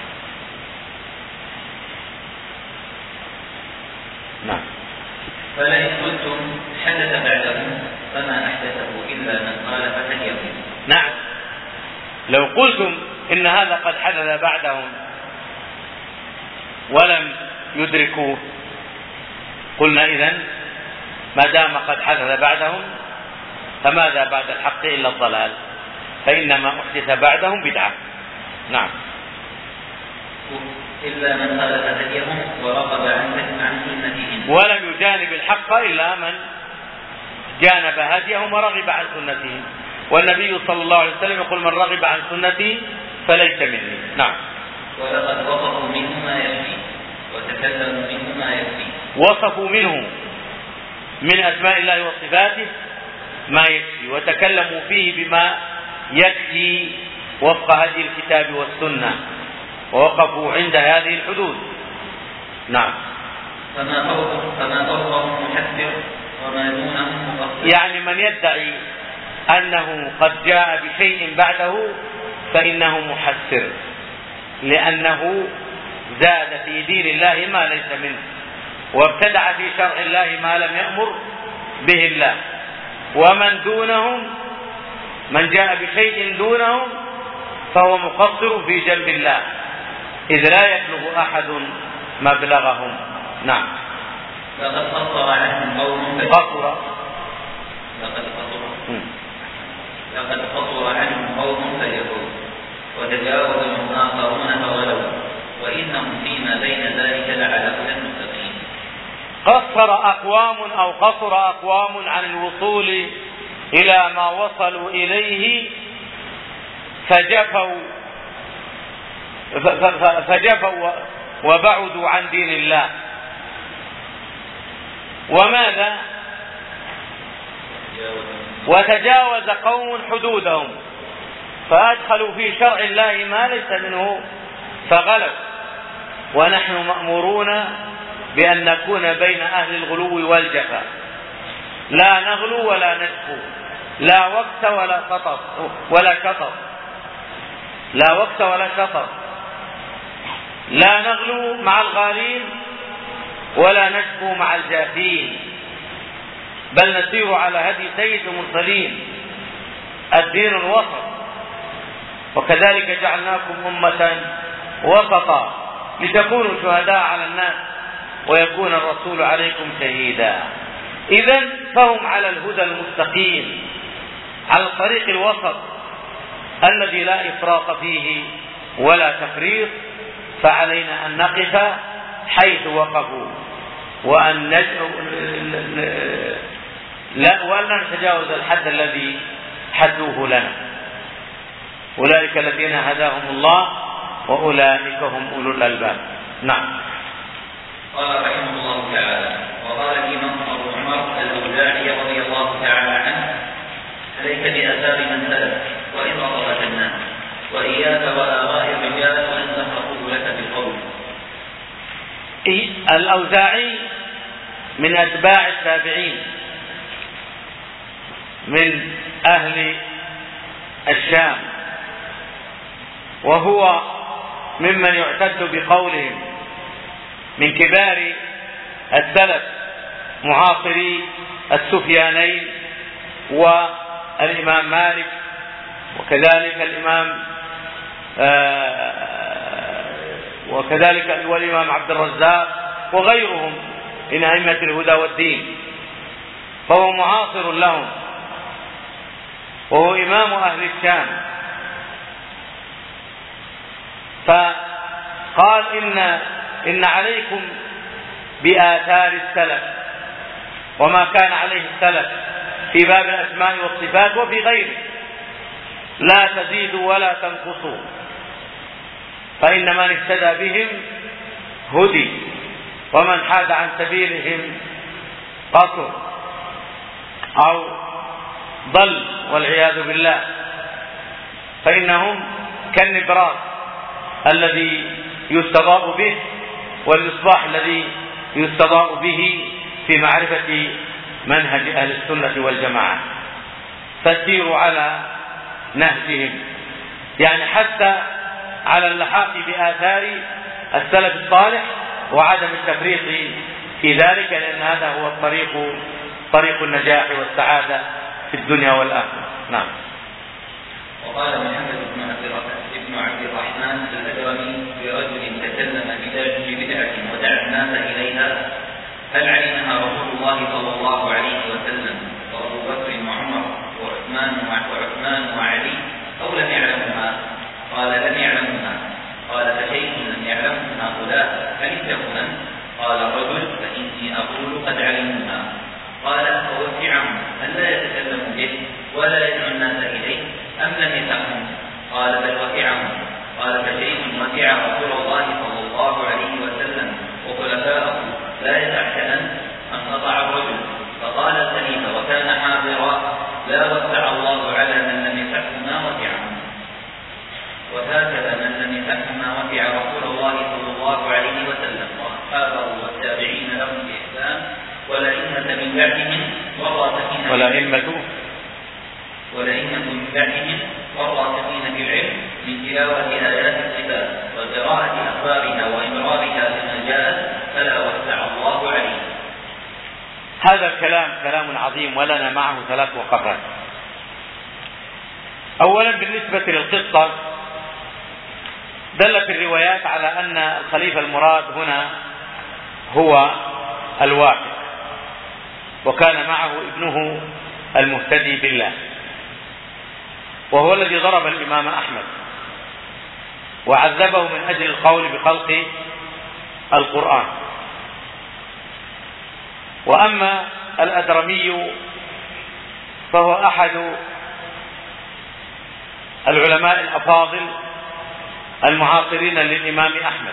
نعم. فلئن قلتم حدث بعدهم فما أحدثه إلا من قال فتهيئه. نعم، لو قلتم إن هذا قد حدث بعدهم ولم يدركوه، قلنا إذن ما دام قد حدث بعدهم فماذا بعد الحق إلا الضلال، فإنما أحدث بعدهم بدعة. نعم. إلا من خالف هديهم ورغب عن سنتهم. ولم يجانب الحق إلا من جانب هديهم ورغب عن سنتهم، والنبي صلى الله عليه وسلم يقول من رغب عن سنتي فليس مني. نعم. ولقد وصفوا منه ما يكفي وتكلموا منه ما يكفي. وصفوا منه من أسماء الله وصفاته ما يكفي، وتكلموا فيه بما يكفي وفق هدي الكتاب والسنة، ووقفوا عند هذه الحدود. نعم. فما فوقهم محذر وما دونهم مقصر. يعني من يدعي أنه قد جاء بشيء بعده فإنه محسر، لأنه زاد في دين الله ما ليس منه، وابتدع في شرع الله ما لم يأمر به الله. ومن دونهم، من جاء بشيء دونهم فهو مقصر في جنب الله، إذ لا يبلغ أحد مبلغهم. نعم. لقد قصر عنهم قوم فجروا وتجاوزهم آخرون فغلوا، وإنهم فيما بين ذلك لعلى هدى مستقيم. قصر أقوام أو قصر أقوام عن الوصول إلى ما وصلوا إليه فجفوا وبعدوا عن دين الله. وماذا؟ وتجاوز قوم حدودهم فأدخلوا في شرع الله ما ليس منه فغلوا، ونحن مأمورون بأن نكون بين أهل الغلو والجفا، لا نغلو ولا نجفو، لا وقت ولا شطط، لا وقت ولا شطط، لا نغلو مع الغالين ولا نجفو مع الجافين، بل نسير على هدي سيد المرسلين. الدين الوسط، وكذلك جعلناكم أمة وسطا لتكونوا شهداء على الناس ويكون الرسول عليكم شهيدا. إذن فهم على الهدى المستقيم، على الطريق الوسط الذي لا إفراط فيه ولا تفريط، فعلينا أن نقف حيث وقفوا وأن ولا نتجاوز الحد الذي حدوه لنا. أولئك الذين هداهم الله وأولئك هم أولو الألباب. نعم. قال رحمه الله تعالى: وقال الإمام أبو عمر الأوزاعي رضي الله تعالى عنه: عليك بآثار من سلف وإن أطلت الناس، وإياك وآراء الرجال وأن تفرقوا لك بالقول. الأوزاعي من أتباع التابعين من أهل الشام، وهو ممن يعتد بقولهم من كبار السلف معاصري السفيانين والإمام مالك، وكذلك والإمام عبد الرزاق وغيرهم من أئمة الهدى والدين، فهو معاصر لهم وهو إمام أهل الشام. فقال إن عليكم بآثار السلف وما كان عليه السلف في باب الأسماء والصفات وفي غيره، لا تزيدوا ولا تنقصوا، فإن من اهتدى بهم هدي ومن حاد عن سبيلهم قصر أو ضل والعياذ بالله، فإنهم كالنبراس الذي يستضاء به والمصباح الذي يستضاء به في معرفة منهج أهل السنة والجماعة، فسيروا على نهجهم، يعني حتى على اللحاق بآثار السلف الصالح وعدم التفريط في ذلك، لأن هذا هو طريق النجاح والسعادة في الدنيا والآخرة. نعم. وقال محمد بن عبد الرحمن الأجرمي لرجل تكلم ببدعة ودعا الناس إليها: هل علمها رسول الله صلى الله عليه وسلم وأبو بكر وعمر وعثمان وعلي أو لم يعلمها؟ قال: لم يعلمها. قال: فشيء لم يعلمه هؤلاء هل اتهما؟ قال الرجل: فإني أقول قد علموها. قال: فوسعهم هل لا يتكلم به ولا يدعو الناس إليه أم لم يسعهم؟ قال: بل وسعهم. قال: فشيء وسع رسول الله صلى الله عليه وسلم وخلفاءه لا يتعشأن أن قطع الرجل. فقال الخليفة وكان حاضرا: لا وسع الله على من لم يسعه ما وسعه. وهكذا من لم يسعه ما وسع رسول الله صلى الله عليه وسلم وأصحابه والتابعين لهم بإحسان والأئمة من بعدهم والراسخين في العلم من تلاوة آيات الصفات وقراءة أخبارها وإمرارها بما جاءت فلا وسع الله عليه. هذا الكلام كلام عظيم ولنا معه 3 وقفات. أولا بالنسبة للقصة، دلت الروايات على أن الخليفة المراد هنا هو الواثق، وكان معه ابنه المهتدي بالله، وهو الذي ضرب الإمام أحمد وعذبه من أجل القول بخلق القرآن. وأما الأدرمي فهو أحد العلماء الأفاضل المعاصرين للإمام أحمد،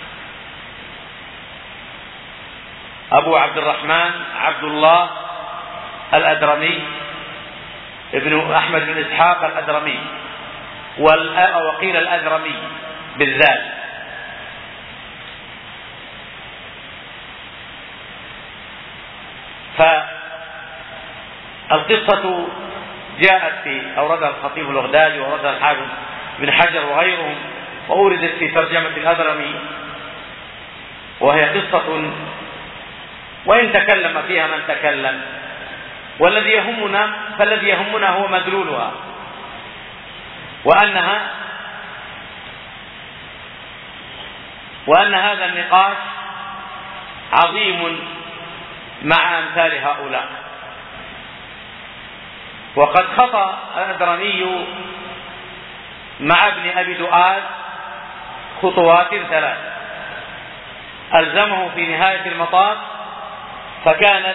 أبو عبد الرحمن عبد الله الأدرمي ابن أحمد بن إسحاق الأدرمي، وقيل الأدرمي بالذات. فالقصة جاءت أوردها الخطيب البغدادي وأوردها الحافظ بن حجر وغيرهم، وأوردت في ترجمة الأدرمي، وهي قصة وإن تكلم فيها من تكلم، فالذي يهمنا هو مدلولها، وأن هذا النقاش عظيم مع أمثال هؤلاء. وقد خطأ الأدرمي مع ابن أبي دؤاد خطوات 3 ألزمه في نهاية المطاف، فكانت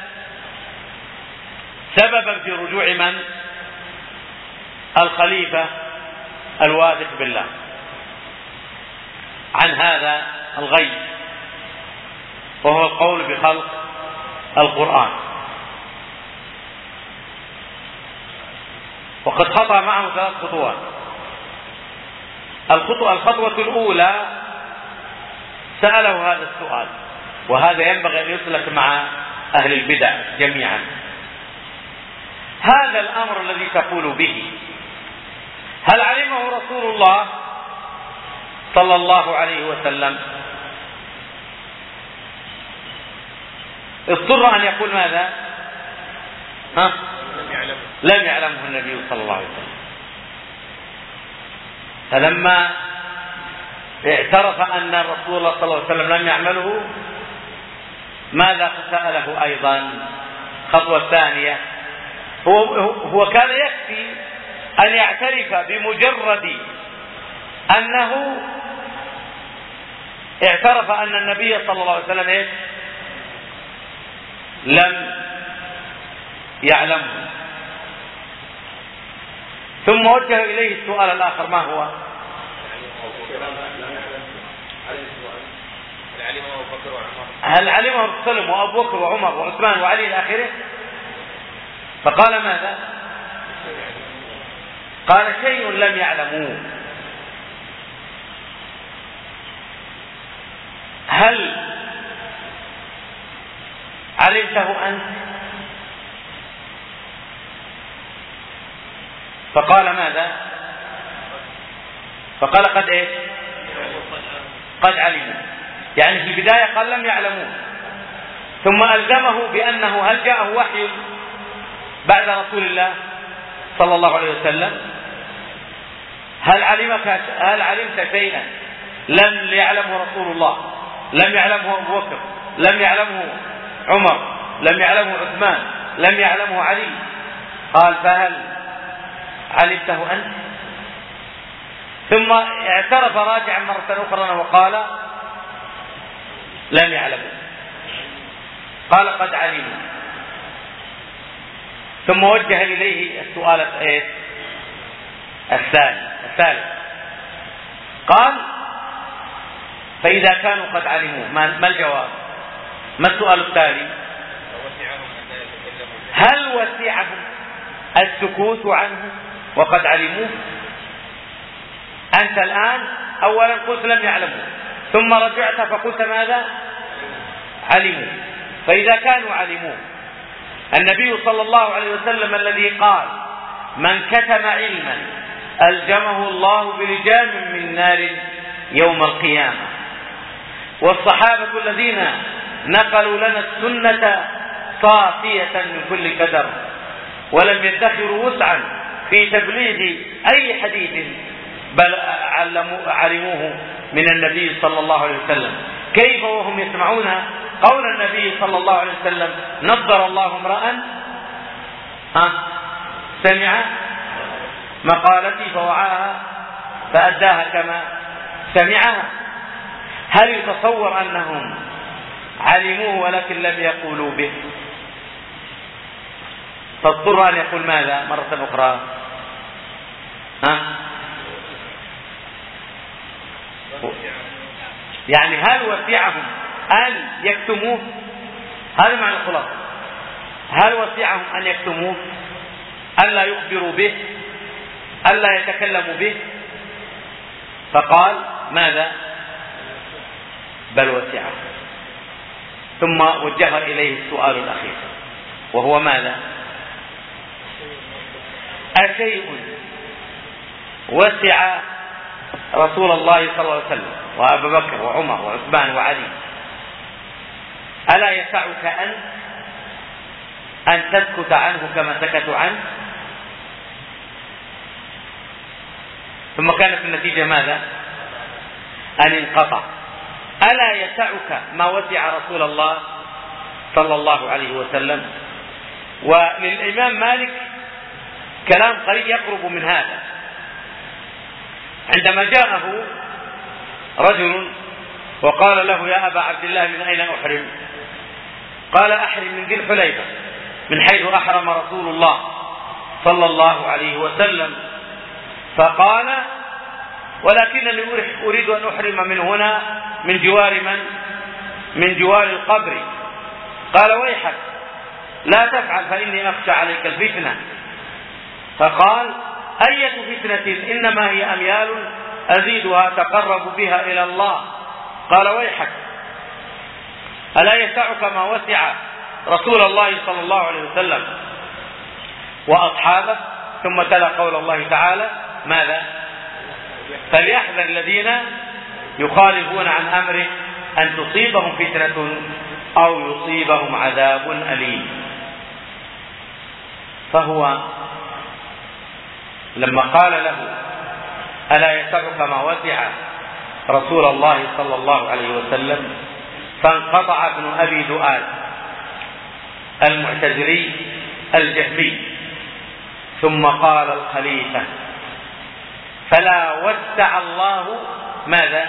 سببا في رجوع من؟ الخليفة الواثق بالله عن هذا الغي، وهو القول بخلق القرآن. وقد خطأ معه 3 خطوات. الخطوة الأولى سأله هذا السؤال: وهذا ينبغي أن يسلك مع أهل البدع جميعا. هذا الأمر الذي تقول به هل علمه رسول الله صلى الله عليه وسلم؟ اضطر أن يقول ماذا؟ لم يعلمه النبي صلى الله عليه وسلم. فلما اعترف أن رسول الله صلى الله عليه وسلم لم يعمله، ماذا سأله أيضا؟ خطوة ثانية، هو كان يكفي أن يعترف بمجرد أنه اعترف أن النبي صلى الله عليه وسلم لم يعلمه، ثم وجه إليه السؤال الآخر، ما هو؟ هل علمه الرسول وأبو بكر وعمر وعثمان وعلي إلى آخره؟ فقال ماذا؟ قال شيء لم يعلموه. هل علمته أنت؟ فقال ماذا؟ فقال قد ايش؟ قد علموا. يعني في البداية قال لم يعلموه، ثم ألزمه بأنه هل جاءه وحي بعد رسول الله صلى الله عليه وسلم؟ هل علمت شيئا لم يعلمه رسول الله، لم يعلمه أبو بكر، لم يعلمه عمر، لم يعلمه عثمان، لم يعلمه علي؟ قال فهل علمته أنت؟ ثم اعترف راجعا مرة أخرى وقال لم يعلمه. قال قد علموا. ثم وجه إليه السؤال الثالث، قال فإذا كانوا قد علموه ما الجواب؟ ما السؤال التالي؟ هل وسعهم السكوت عنه وقد علموه؟ أنت الآن أولا قلت لم يعلموا، ثم رجعت فقلت ماذا؟ علموا. فإذا كانوا علموه، النبي صلى الله عليه وسلم الذي قال من كتم علما ألجمه الله بلجام من نار يوم القيامة، والصحابة الذين نقلوا لنا السنة صافية من كل كدر، ولم يدخروا وسعا في تبليغ أي حديث بل علموه من النبي صلى الله عليه وسلم. كيف وهم يسمعون قول النبي صلى الله عليه وسلم نضر الله امرأ سمع مقالتي فوعاها فأداها كما سمعها. هل يتصور أنهم علموه ولكن لم يقولوا به؟ فاضطر أن يقول ماذا مرة أخرى؟ يعني هل وسعهم أن يكتموه؟ هذا معنى الخلاصة. هل وسعهم أن يكتموه، ألا يخبروا به، ألا يتكلموا به؟ فقال ماذا؟ بل وسعهم. ثم وجه إليه السؤال الأخير، وهو ماذا؟ أشيء وسع رسول الله صلى الله عليه وسلم وأبا بكر وعمر وعثمان وعلي ألا يسعك أن تسكت عنه كما سكتوا عنه؟ ثم كانت النتيجة ماذا؟ أن انقطع. ألا يسعك ما وسع رسول الله صلى الله عليه وسلم؟ وللإمام مالك كلام قريب يقرب من هذا. عندما جاءه رجل وقال له يا أبا عبد الله من أين أحرم؟ قال أحرم من ذي الحليفة من حيث أحرم رسول الله صلى الله عليه وسلم. فقال ولكنني أريد أن أحرم من هنا من جوار من جوار القبر. قال ويحك لا تفعل فإني أخشى عليك الفتنة. فقال أية فتنة إنما هي أميال أزيدها تقرب بها إلى الله. قال ويحك ألا يسعك ما وسع رسول الله صلى الله عليه وسلم وأصحابه؟ ثم تلا قول الله تعالى ماذا؟ فليحذر الذين يخالفون عن أمره أن تصيبهم فتنة أو يصيبهم عذاب أليم. فهو لما قال له ألا يسعك ما وسع رسول الله صلى الله عليه وسلم، فانقطع ابن أبي دؤاد المعتزلي الجهمي، ثم قال الخليفة فلا وسع الله ماذا؟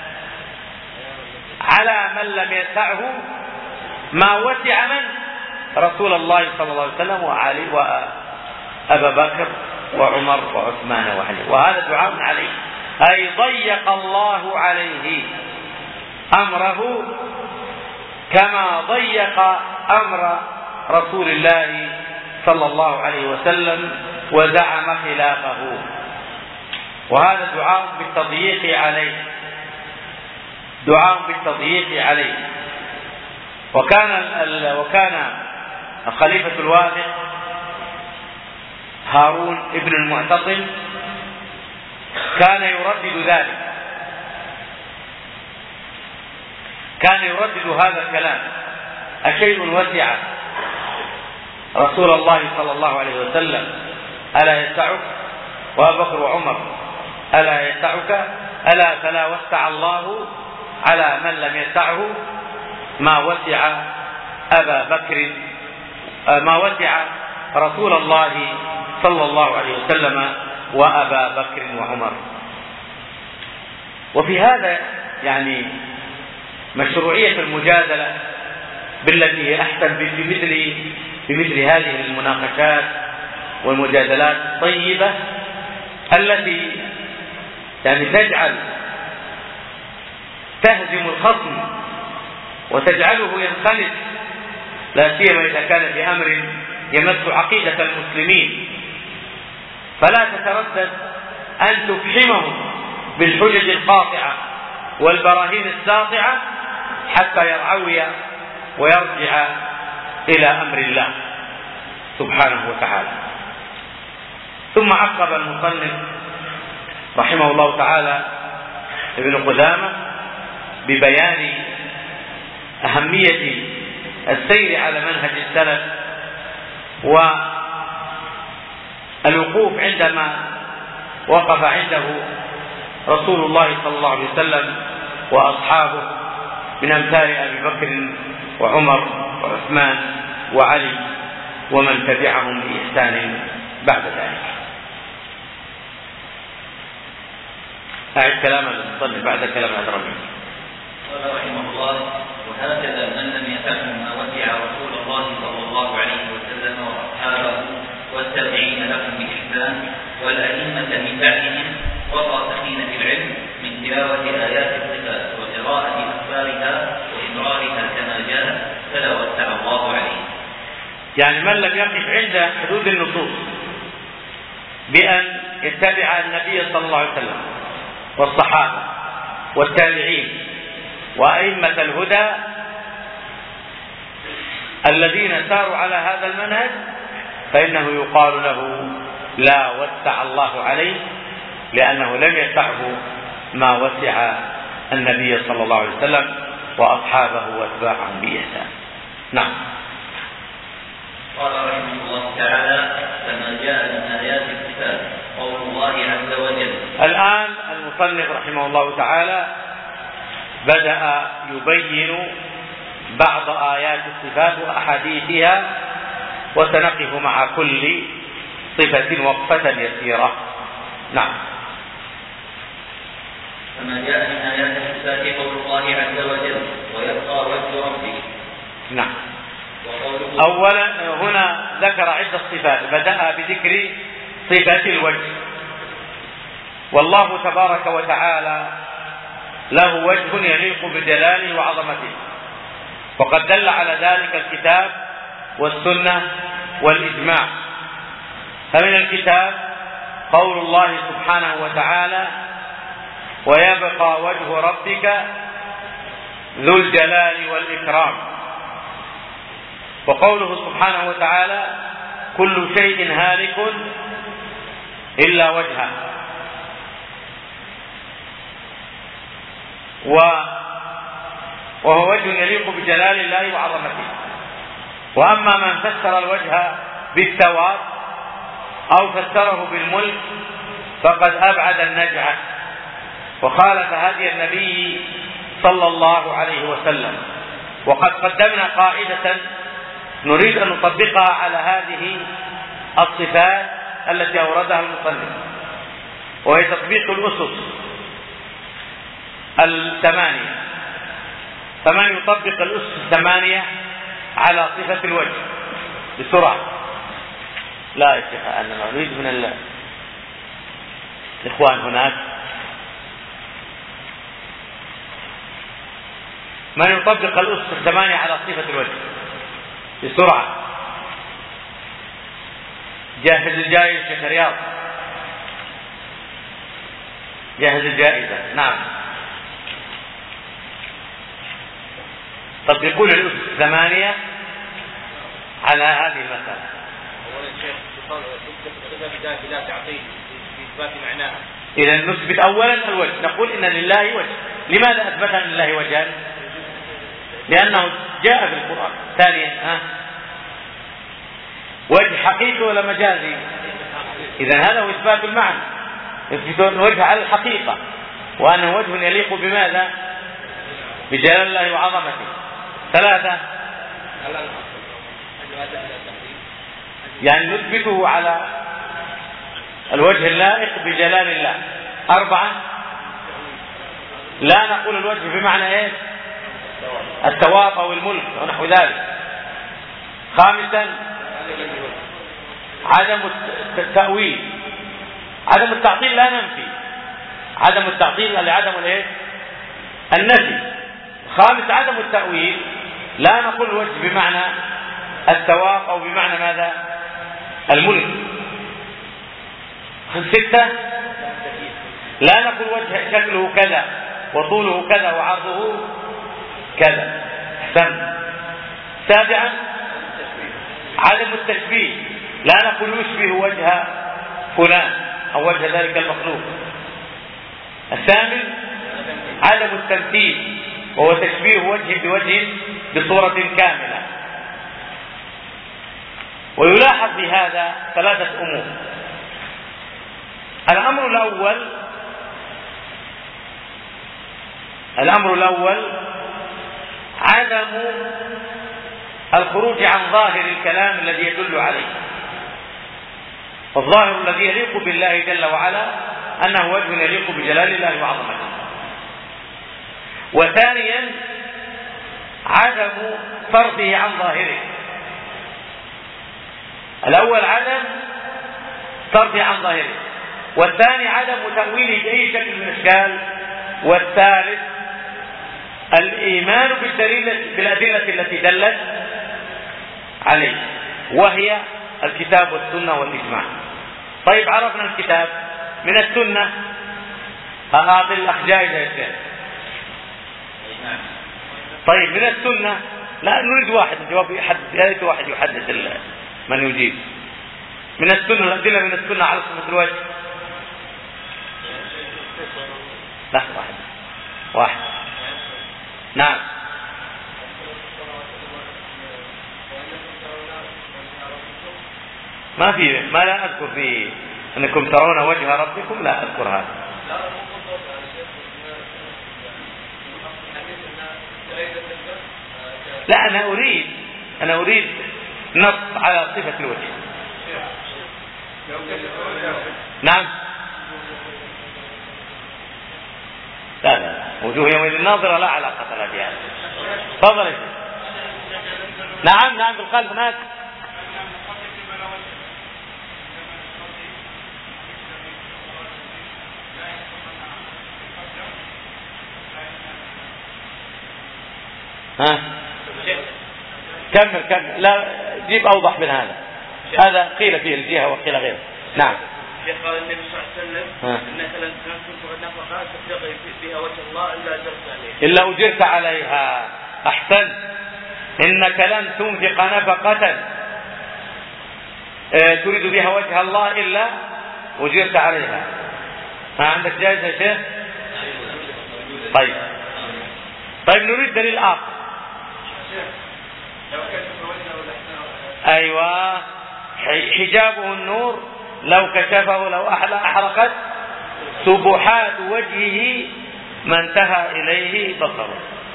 على من لم يسعه ما وسع من؟ رسول الله صلى الله عليه وسلم وعلي وأبا بكر وعمر وعثمان وعلي. وهذا دعاء عليه، أي ضيق الله عليه أمره كما ضيق أمر رسول الله صلى الله عليه وسلم وزعم خلافه. وهذا دعاء بالتضييق عليه، دعاء بالتضييق عليه. وكان الخليفة الواثق هارون ابن المعتصم كان يردد ذلك، كان يردد هذا الكلام: أشيء وسع رسول الله صلى الله عليه وسلم ألا يسعك؟ وأبو بكر وعمر ألا يسعك؟ ألا فلا وسع الله على من لم يسعه ما وسع أبا بكر، ما وسع رسول الله صلى الله عليه وسلم وأبا بكر وعمر. وفي هذا يعني مشروعية المجادلة بالتي هي أحسن بمثل هذه المناقشات والمجادلات الطيبة التي يعني تهزم الخصم وتجعله ينخلد، لا سيما إذا كان في أمر يمس عقيدة المسلمين، فلا تتردد أن تفحمهم بالحجج القاطعة والبراهين الساطعة حتى يرعوي ويرجع إلى أمر الله سبحانه وتعالى. ثم عقب المصنف رحمه الله تعالى ابن قدامة ببيان أهمية السير على منهج السلف والوقوف عندما وقف عنده رسول الله صلى الله عليه وسلم وأصحابه من أمثال أبي بكر وعمر وعثمان وعلي ومن تبعهم بإحسان بعد ذلك. أعد كلام المصنف بعد كلام الأدرمي. قال رحمه الله: وهكذا من لم يفهم ما وسع رسول الله صلى الله عليه وسلم وأصحابه والتابعين لهم بإحسان والأئمة من بعدهم والراسخين في العلم من تلاوة آيات الصفات وقراءة أخبارها وإقرارها كما جاء فلا وسع الله عليه. يعني من لم يقف عند حدود النصوص بأن يتبع النبي صلى الله عليه وسلم والصحابة والتابعين وأئمة الهدى الذين ساروا على هذا المنهج، فإنه يقال له لا وسع الله عليه، لأنه لم يسعه ما وسع النبي صلى الله عليه وسلم وأصحابه وأتباعهم بإحسان. نعم. قال رحمه الله تعالى: كما جاء من آيات الكتاب قول الله عز وجل. الآن المصنف رحمه الله تعالى بدأ يبين بعض آيات الصفات وأحاديثها، وسنقف مع كل صفة وقفة يسيرة. نعم. كما جاء من آيات الصفات قول الله عز وجل: ويبقى وجه ربك. نعم. أولا هنا ذكر عدة صفات، بدأ بذكر صفة الوجه، والله تبارك وتعالى له وجه يليق بجلاله وعظمته، وقد دل على ذلك الكتاب والسنة والإجماع. فمن الكتاب قول الله سبحانه وتعالى: ويبقى وجه ربك ذو الجلال والإكرام. وقوله سبحانه وتعالى كل شيء هالك إلا وجهه، وهو وجه يليق بجلال الله وعظمته. وأما من فسر الوجه بالثواب أو فسره بالملك فقد أبعد النجعة وخالف هدي النبي صلى الله عليه وسلم. وقد قدمنا قاعدة نريد أن نطبقها على هذه الصفات التي أوردها المصنف، وهي تطبيق الأسس الثمانية. فمن يطبق الأسس الثمانية على صفة الوجه بسرعة. لا يا شيخ أنا نريد من الإخوان هناك. من يطبق الأسس الثمانية على صفة الوجه بسرعة. جاهز الجائزة شيخ رياض، جاهز الجائزة. نعم طبقون الأسس الثمانية على هذه المسألة. أولا الشيخ بداية بلا تعطيل في إثبات معناها. إذا نثبت أولا الوجه، نقول إن لله وجه. لماذا أثبت أن لله وجها؟ لأنه جاء في القرآن. ثانيا وجه حقيقي ولا مجازي؟ إذا هذا هو إثبات المعنى، يثبت الوجه على الحقيقة وأنه وجه يليق بماذا؟ بجلال الله وعظمته. ثلاثة يعني نثبته على الوجه اللائق بجلال الله. أربعة لا نقول الوجه بمعنى ايش؟ الثواب أو الملك ونحو ذلك. خامسا عدم التأويل، عدم التعطيل لا ننفي، عدم التعطيل لعدم الايه؟ النفي. خامس عدم التأويل لا نقول الوجه بمعنى الثواب أو بمعنى ماذا؟ الملك. ستة لا نقول وجه شكله كذا وطوله كذا وعرضه كذا. احسن. سابعا عدم التشبيه، لا نقول يشبه وجه فلان أو وجه ذلك المخلوق. الثامن عدم التمثيل، وهو تشبيه وجه بوجه بصورة كاملة. ويلاحظ في هذا ثلاثة أمور. الأمر الأول عدم الخروج عن ظاهر الكلام الذي يدل عليه. الظاهر الذي يليق بالله جل وعلا أنه وجه يليق بجلال الله وعظمته. وثانيا عدم فرضه عن ظاهره. الأول عدم فرضه عن ظاهره، والثاني عدم تأويله بأي شكل من الأشكال، والثالث الإيمان بالأدلة التي دلت عليه وهي الكتاب والسنة والإجماع. طيب عرفنا الكتاب من السنة. أعطي الأخ جائزة يا شيخ. طيب من السنة لا نريد واحد جواب يحدث، واحد يحدث من يجيب. من السنة الأدلة من السنة على صفة الوجه. لا واحد. نعم ما لا أذكر في أنكم ترون وجه ربكم، لا أذكر هذا. لا أنا أريد نص على صفة الوجه. نعم لا وجوه يومئذ ناظرة لا علاقة لها بها. تفضل. نعم بالقلب هناك. كمل لا جيب أوضح من هذا. هذا قيل فيه الجهة وقيل غيره. نعم شيخ قال النبي صلى الله عليه وسلم انك لن تنفق النفقه تبتغي بها وجه الله الا اجرت عليها. الا اجرت عليها. احسنت. انك لن تنفق نفقه تريد بها وجه الله الا اجرت عليها. ما عندك جائزه يا شيخ؟ طيب نريد دليل اخر. ايوه، حجابه النور لو كشفه لو احرقت سبحات وجهه ما انتهى اليه بصره.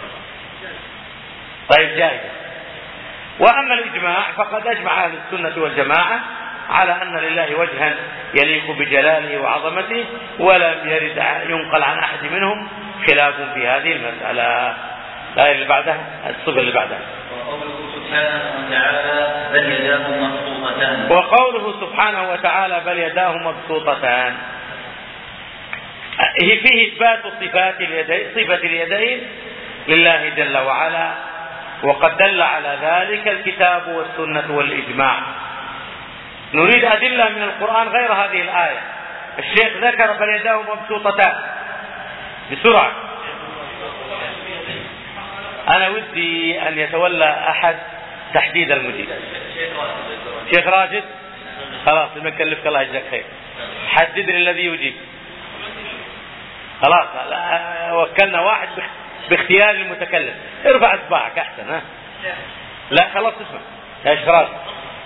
طيب جائزة. واما الاجماع فقد اجمع اهل السنة والجماعة على ان لله وجها يليق بجلاله وعظمته، ولم يرد ينقل عن احد منهم خلاف في هذه المسألة. الآية اللي بعدها، الصفة اللي بعدها. وقوله سبحانه وتعالى بل يداه مبسوطتان، فيه إثبات صفة اليدين لله جل وعلا، وقد دل على ذلك الكتاب والسنة والإجماع. نريد أدلة من القرآن غير هذه الآية. الشيخ ذكر بل يداه مبسوطتان بسرعة. أنا ودي أن يتولى أحد تحديد المجيب. شيخ راشد، خلاص المكلفك الله يجزاك خير، حدد لي الذي يجيب. خلاص وكلنا واحد باختيار المتكلم. ارفع اصبعك احسن. ها لا خلاص اسمع يا شيخ راشد.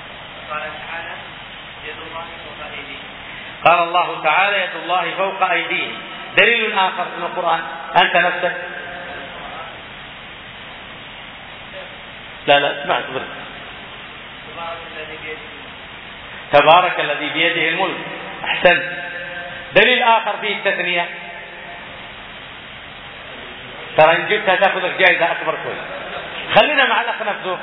قال الله تعالى يد الله فوق أيديهم. دليل آخر من القرآن أنت نفسك. لا اسمع اصبر. تبارك الذي بيده الملك. احسنت. دليل آخر فيه التثنية. ترى إن جبتها تأخذ لك جائزة أكبر شوي. خلينا مع الأخ نفسه.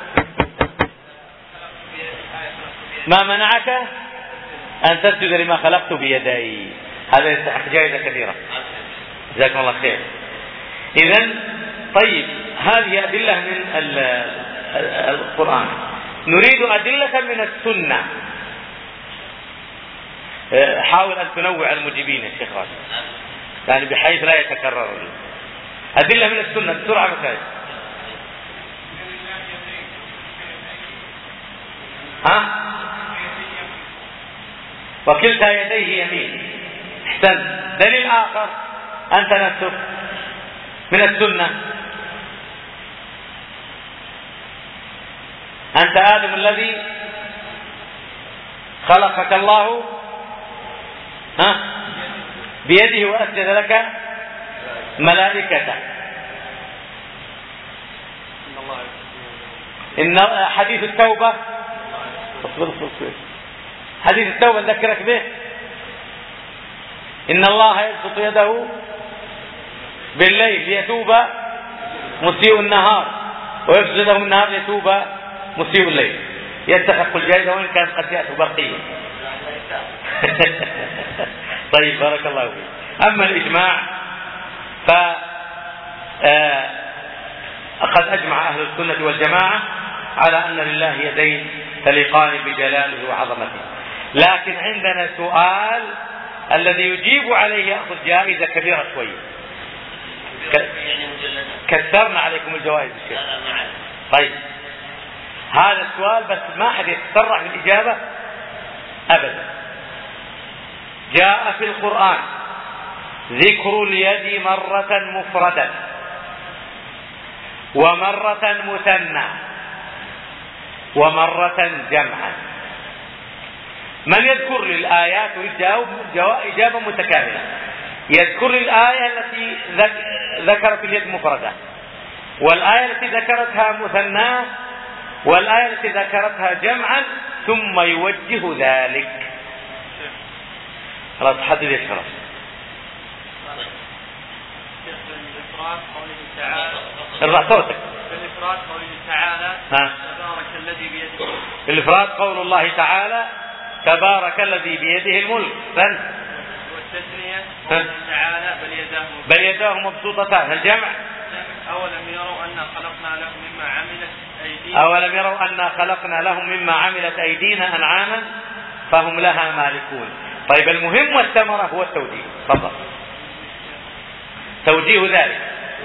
ما منعك أن تسجد لما خلقت بيدي؟ هذا يستحق جائزة كثيرة. جزاكم الله خير. إذن طيب، هذه أدلة من القرآن. نريد أدلة من السنة. حاول أن تنوع المجيبين يا شيخ راشد، يعني بحيث لا يتكرر. أدلة من السنة بسرعة مسائل. وكلتا يديه يمين. احسن. دليل آخر أنت نفسك من السنة. أنت آدم الذي خلقك الله بيده وأسجد لك ملائكته. إن حديث التوبة، حديث التوبة ذكرك به. إن الله يبسط يده بالليل ليتوب مسيء النهار، ويبسط يده النهار ليتوب مسيء الليل. يستحق الجائزة وإن كانت قد جاءته برقية. طيب بارك الله فيك. أما الإجماع فقد أجمع أهل السنة والجماعة على أن لله يدين تليقان بجلاله وعظمته. لكن عندنا سؤال الذي يجيب عليه يأخذ جائزة كبيرة شوية. كثرنا عليكم الجوائز الشيخ. طيب هذا السؤال بس ما أحد يتسرع في الإجابة أبدا. جاء في القرآن ذكر اليد مرة مفردة ومرة مثنى ومرة جمعا. من يذكر لي الآيات ويجاوب إجابة متكاملة. يذكر لي الآية التي ذكرت اليد مفردة، والآية التي ذكرتها مثنى، والآية التي ذكرتها جمعا، ثم يوجه ذلك. خلاص حدد يا شرف. ارفع صوتك. بالإفراد قوله تعالى تبارك الذي بيده الملك. بالإفراد قول الله تعالى تبارك الذي بيده الملك. والتثنية قوله تعالى بل يداه مبسوطتان. الجمع أولم يروا أنا خلقنا لهم مما عملت أيدينا. أولم يروا أنا خلقنا لهم مما عملت أيدينا أنعاما فهم لها مالكون. طيب المهم والثمرة هو التوجيه. تفضل. توجيه ذلك.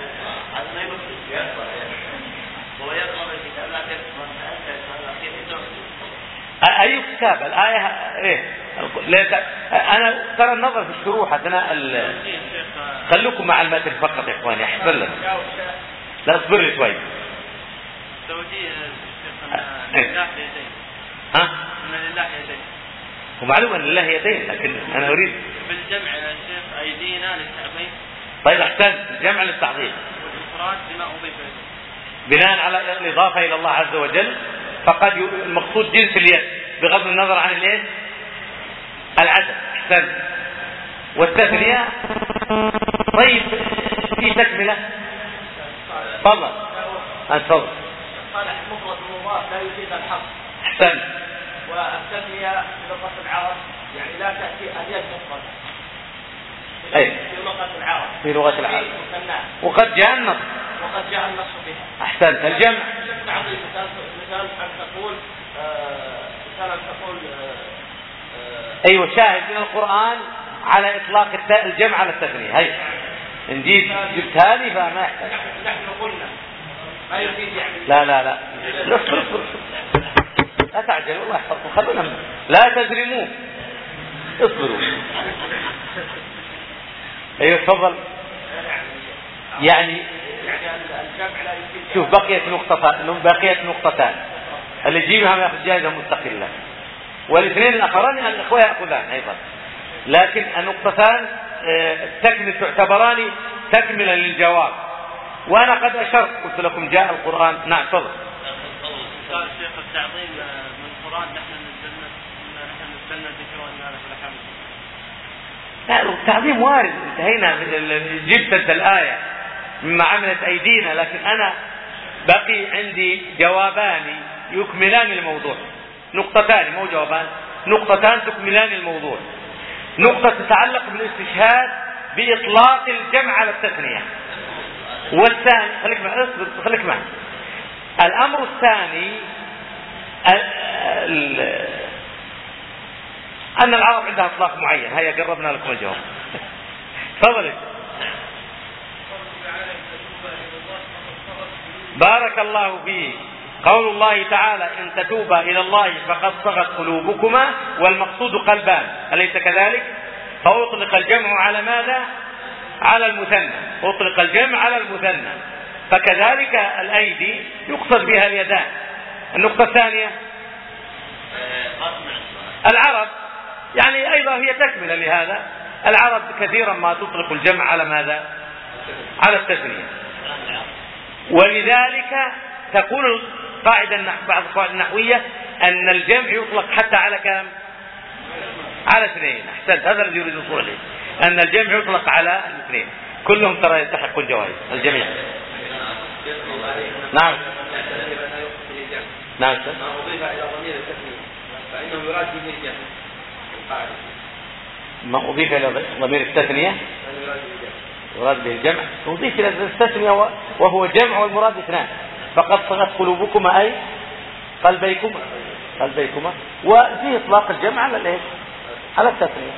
أي كتاب الآية إيه؟ أنا ترى النظر في الشروح أثناء خلوكم مع المتن فقط يا إخواني. أحسن لك. لا اصبر لي شوي. توجيه لله يدين. ها؟ إن لله يدين. ومعلوم أن لله يدين، لكن أنا أريد بالجمع يا شيخ أيدينا للتعظيم. طيب أحسن. الجمع للتعظيم. والإفراد بما أضيف بناء على الإضافة إلى الله عز وجل، فقد المقصود جنس اليد بغض النظر عن الايه؟ العدد. احسن. والتثنية طيب في تكملة. تفضل. تفضل. قال مفرد المضاف لا يفيد الحق. احسن. والتثنية في لغة العرب يعني لا تأتي اليد مفردة. أي. في لغة العرب. في لغة العرب. وقد جاء النص. وقد جاء النص بها. احسن. الجمع. مثال أن تقول أيوة شاهد من القرآن على إطلاق الجمع على التثنية. هي إن جبت هذه فما يحتاج. نحن قلنا ما يفيد يعني. لا اصبر لا تعجل والله يحفظكم. خلونا لا تجرموا. اصبروا. أيوة تفضل. يعني شوف بقيت نقطتان اللي يجيبها ما ياخذ جائزة مستقلة، والاثنين الآخران الأخوة يأخذان أيضا، لكن النقطتان تعتبران تكملا للجواب. وأنا قد أشرت قلت لكم جاء القرآن. نعم تفضل. قال الشيخ التعظيم من القرآن نحن نزلنا الذكر وإنا له لحافظون. لا التعظيم وارد. انتهينا. جبت انت الآية مما عملت أيدينا، لكن أنا بقي عندي جوابان يكملان الموضوع. نقطتان مو جوابان، نقطتان تكملان الموضوع. نقطة تتعلق بالاستشهاد بإطلاق الجمع على التثنية، والثاني خليك معي. الأمر الثاني أن العرب عندها إطلاق معين. هيا قربنا لكم الجواب. تفضل. بارك الله فيه. قول الله تعالى إن تتوبا إلى الله فقد صغت قلوبكما، والمقصود قلبان، أليس كذلك؟ فأطلق الجمع على ماذا؟ على المثنى. أطلق الجمع على المثنى، فكذلك الأيدي يقصد بها اليدان. النقطة الثانية العرب، يعني أيضا هي تكملة لهذا. العرب كثيرا ما تطلق الجمع على ماذا؟ على التثنية. ولذلك تكون القاعدة بعض القواعد النحوية أن الجمع يطلق حتى على كم؟ على اثنين. أحسنت. هذا الذي يريد الوصول إليه، أن الجمع يطلق على الاثنين. كلهم ترى يستحقون الجوائز الجميع. نعم نعم. ما أضيف إلى ضمير التثنية فإنه يراد به الجمع. ما أضيف إلى ضمير التثنية يراد به الجمع. أضيف إلى التثنية وهو جمع والمراد اثنان. فقد صغت قلوبكما أي قلبيكما. وفيه إطلاق الجمع على الايه؟ على التثنية.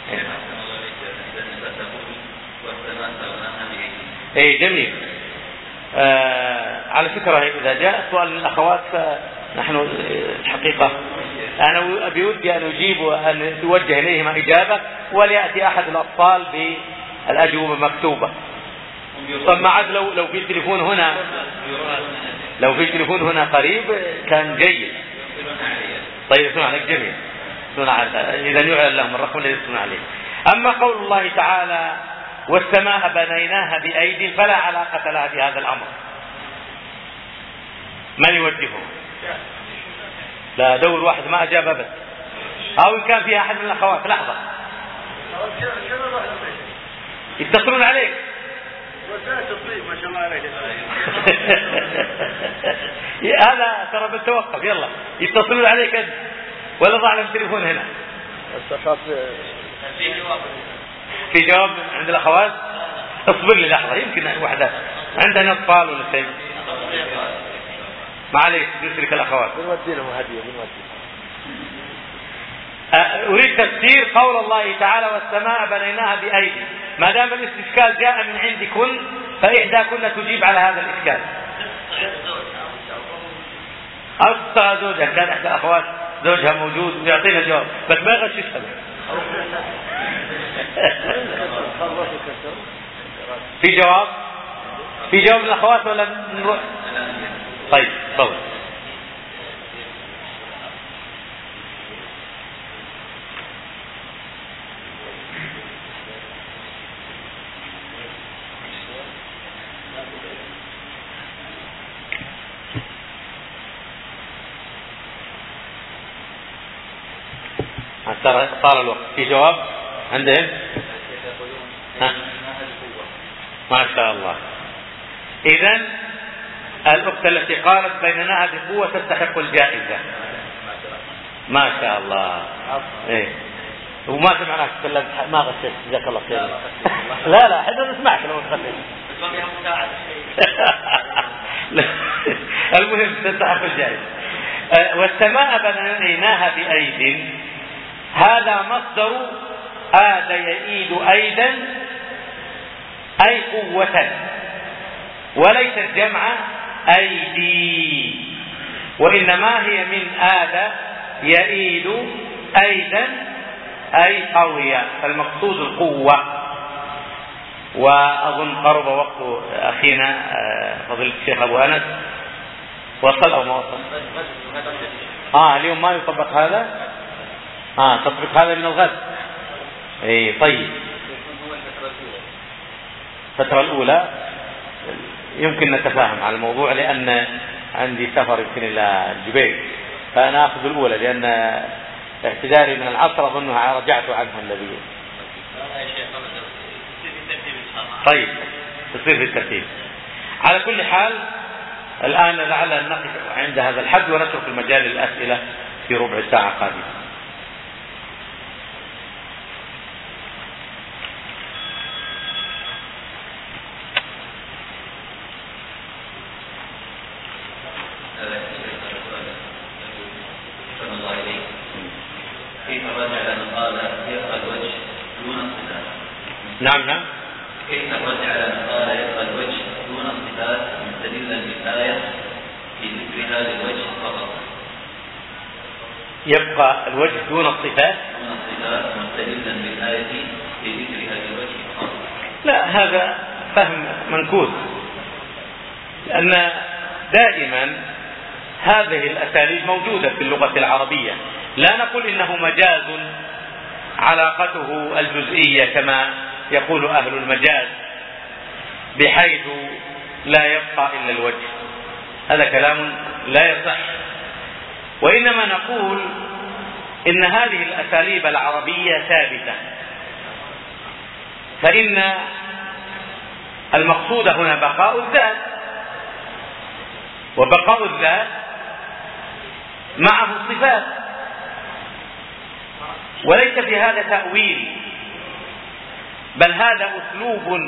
اي جميل. على فكرة إذا جاء سؤال من الأخوات فنحن الحقيقة أنا بودي أن أجيب وأن توجه إليهما إجابة، وليأتي أحد الأطفال بالأجوبة مكتوبة. ثم عاد لو في تليفون هنا قريب كان جيد. طيب اسمع عليك جميل. إذا يعلن لهم الرقم الذي يسمع عليه. أما قول الله تعالى والسماء بنيناها بأيد فلا علاقة لها بهذا الأمر. من يوجهه؟ لا دور واحد ما أجاب أبدا. أو إن كان فيها أحد من الأخوات لحظة يتصلون عليك. ما شاء الله عليك. هذا ترى بالتوقف. يلا يتصلون عليك أنت ولا ضع لهم تليفون هنا. في جواب عند الأخوات. اصبر لي لحظة يمكن واحدة عندنا أطفال ولا شيء. ما عليك يشرك الأخوات. أريد تفسير قول الله تعالى والسماء بنيناها بأيدي. ما دام الاستشكال جاء من عندكن فإحداكن تجيب على هذا الإشكال. أصدق زوجها كان إحدى أخوات زوجها موجود ويعطينا جواب بس ما يغششها. في جواب؟ في جواب من الأخوات ولا نروح؟ طيب تفضل. طال الوقت. في جواب عندهم؟ ما شاء الله. إذن الأخت التي قالت بيننا بقوة تستحق الجائزة. ما شاء الله. إيه. وما سمعناك تكلمت ما غشيت جزاك الله خير. لا احنا نسمعك لو تغشيت. المهم تستحق الجائزة. والسماء بنيناها بأيد، هذا مصدر آد يئيد أيدا أي قوة، وليس الجمع أيدي، وإنما هي من آد يئيد أيدا أي قوية، فالمقصود القوة. وأظن قرب وقت أخينا فضيلة الشيخ أبو أنس. وصل أو ما وصل؟ اليوم ما يطبق هذا؟ تطبق هذا من الغد. طيب. الفترة الأولى يمكن نتفاهم على الموضوع، لأن عندي سفر يمكن إلى الجبيل، فأنا أخذ الأولى لأن اعتذاري من العصر أظنها رجعت عنها النبي. طيب تصير في الترتيب. على كل حال الآن لعل نقف عند هذا الحد ونترك المجال للأسئلة في ربع ساعة قادمة. نعم. كيف الرد على من قال يبقى الوجه دون الصفات مستدلا بالآية في ذكر هذا الوجه فقط؟ يبقى الوجه دون الصفات مستدلا بالآية في ذكر هذا الوجه فقط؟ لا، هذا فهم منكوس، لأن دائما هذه الأساليب موجودة في اللغة العربية. لا نقول إنه مجاز علاقته الجزئية كما يقول أهل المجاز بحيث لا يبقى إلا الوجه، هذا كلام لا يصح. وإنما نقول إن هذه الأساليب العربية ثابتة، فإن المقصود هنا بقاء الذات، وبقاء الذات معه الصفات، وليس في هذا تأويل، بل هذا أسلوب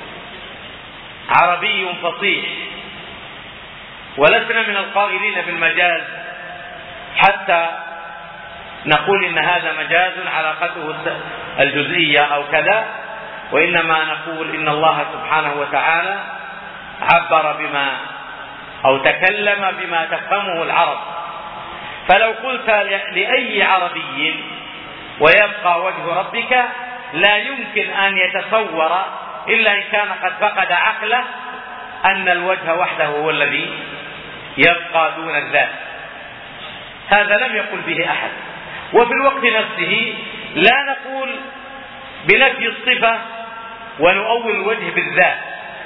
عربي فصيح، ولسنا من القائلين بالمجاز حتى نقول إن هذا مجاز علاقته الجزئية أو كذا، وإنما نقول إن الله سبحانه وتعالى عبر بما أو تكلم بما تفهمه العرب. فلو قلت لأي عربي ويبقى وجه ربك لا يمكن أن يتصور إلا إن كان قد فقد عقله أن الوجه وحده هو الذي يبقى دون الذات. هذا لم يقل به أحد. وفي الوقت نفسه لا نقول بنفي الصفة ونؤول الوجه بالذات،